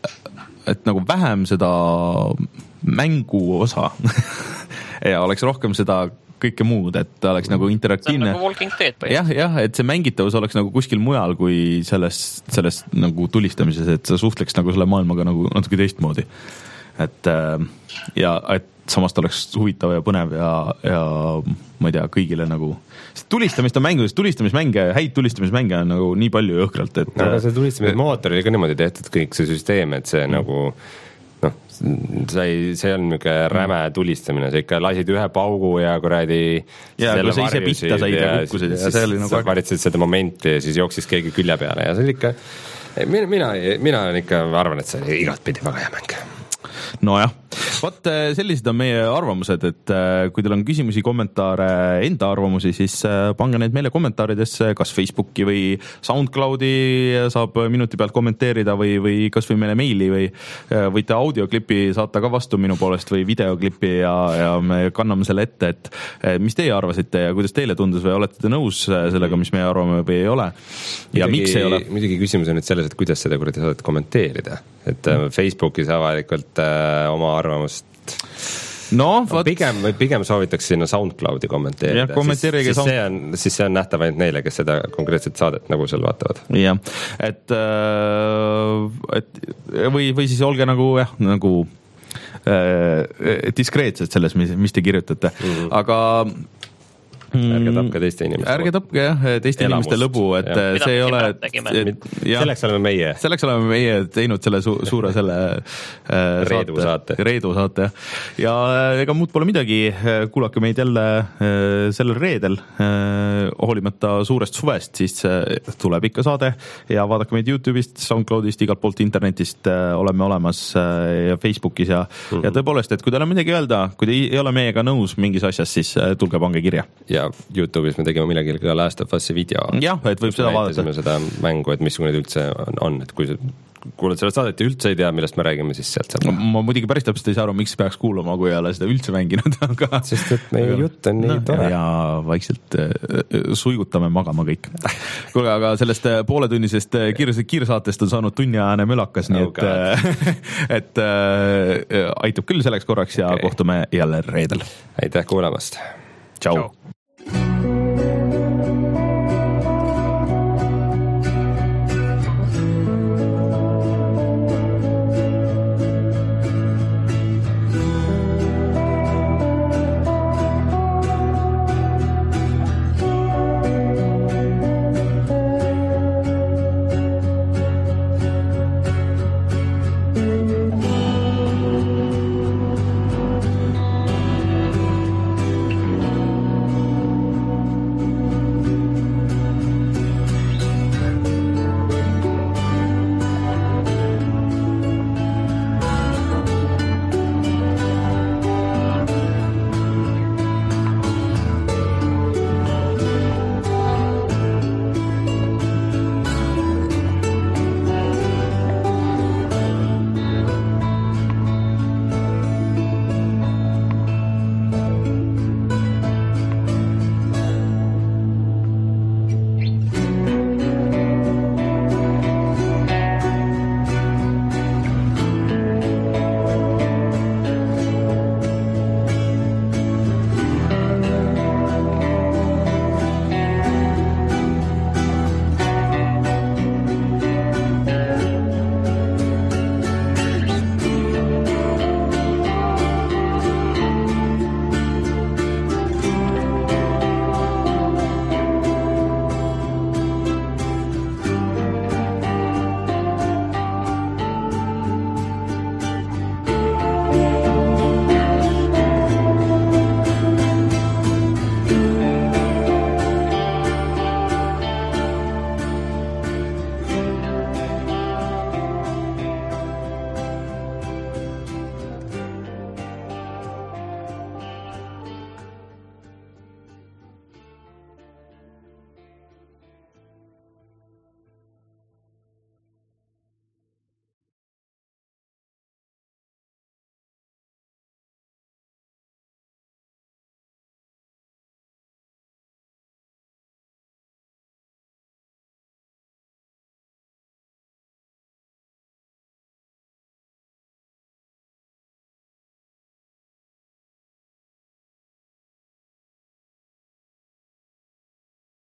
et nagu vähem seda mängu osa ja oleks rohkem seda kõike muud, et oleks nagu interaktiivne. See on nagu Walking Dead põhimõtteliselt. Jah, jah, et see mängitavus oleks nagu kuskil mujal kui selles, selles nagu tulistamises, et sa suhtleks nagu selle maailmaga nagu natuke teistmoodi. Et ja et samas ta oleks huvitav ja põnev ja, ja ma ei tea, kõigile nagu tulistamist on mängudes, tulistamismänge, häid tulistamismänge on nagu nii palju jõhkralt, et no, aga see tulistamismootor oli ka niimoodi tehtud kõik see süsteem, et see mm. nagu noh, see ei, see on niisugune räme tulistamine, sa ikka lasid ühe paugu ja kuradi ja kui sa ise pihta said ja kukkusid ja see oli nagu sa varitsid seda momenti ja siis jooksis keegi külje peale ja see oli ikka mina, mina, mina ikka arvan, et see oli igatpidi väga hea mäng. Nojah, vot sellised on meie arvamused, et kui teil on küsimusi, kommentaare, enda arvamusi, siis pange neid meile kommentaaridesse, kas Facebooki või SoundCloudi saab minuti pealt kommenteerida või, või kas või meile meili või võite audioklipi saata ka vastu minu poolest või videoklipi ja, ja me kanname selle ette, et mis teie arvasite ja kuidas teile tundus või olete te nõus sellega, mis meie arvame või ei ole ja midagi, miks ei ole? Muidugi küsimus on nüüd selles, et kuidas seda kuradi saadet kommenteerida, et mm. Facebookis avalikult äh, oma arvamust no, no pigem, pigem soovitaks sinna SoundCloudi kommenteerida, siis, siis, sound... see on, siis see on nähtav ainult neile, kes seda konkreetset saadet nagu seal vaatavad. jah, et, et või, või siis olge nagu jah, nagu äh, diskreetsed selles, mis, mis te kirjutate mm-hmm. aga ärge tapke teiste inimeste ärge tapke jah, teiste Elamust. Inimeste lõbu, et ja. see ei ole et, selleks oleme meie selleks oleme meie teinud selle su suure selle äh, Reedu saate Reedu saate ja ega muud pole midagi, kuulake meid jälle äh, sellel reedel äh, hoolimata suurest suvest, siis äh, tuleb ikka saade ja vaadake meid YouTube'ist, SoundCloud'ist, igalt poolt internetist äh, oleme olemas äh, ja Facebookis ja, mm -hmm. ja tõepoolest, et kui teil on midagi öelda, kui te ei ole meiega nõus mingis asjas, siis äh, tulge pange kirja ja tea, YouTube'is me tegime millegagi ka Last of Us'i video. jah, et võib seda vaadata. Seda mängu, et missugune ta üldse on, on, et kui kuulad sellest saadet ja üldse ei tea, millest me räägime, siis sealt saab. Ma muidugi päris täpselt ei saa aru, miks peaks kuulama, kui ei ole seda üldse mänginud, aga... Sest et meie aga... jutt on nii no, tore. Ja vaikselt äh, suigutame magama kõik. Kuule, aga sellest pooletunnisest kiir- kiirsaatest on saanud tunniajane mölakas, nii et, äh, et äh, aitab küll selleks korraks ja okay. kohtume jälle reedel. Aitäh kuulamast. Tšau, Tšau.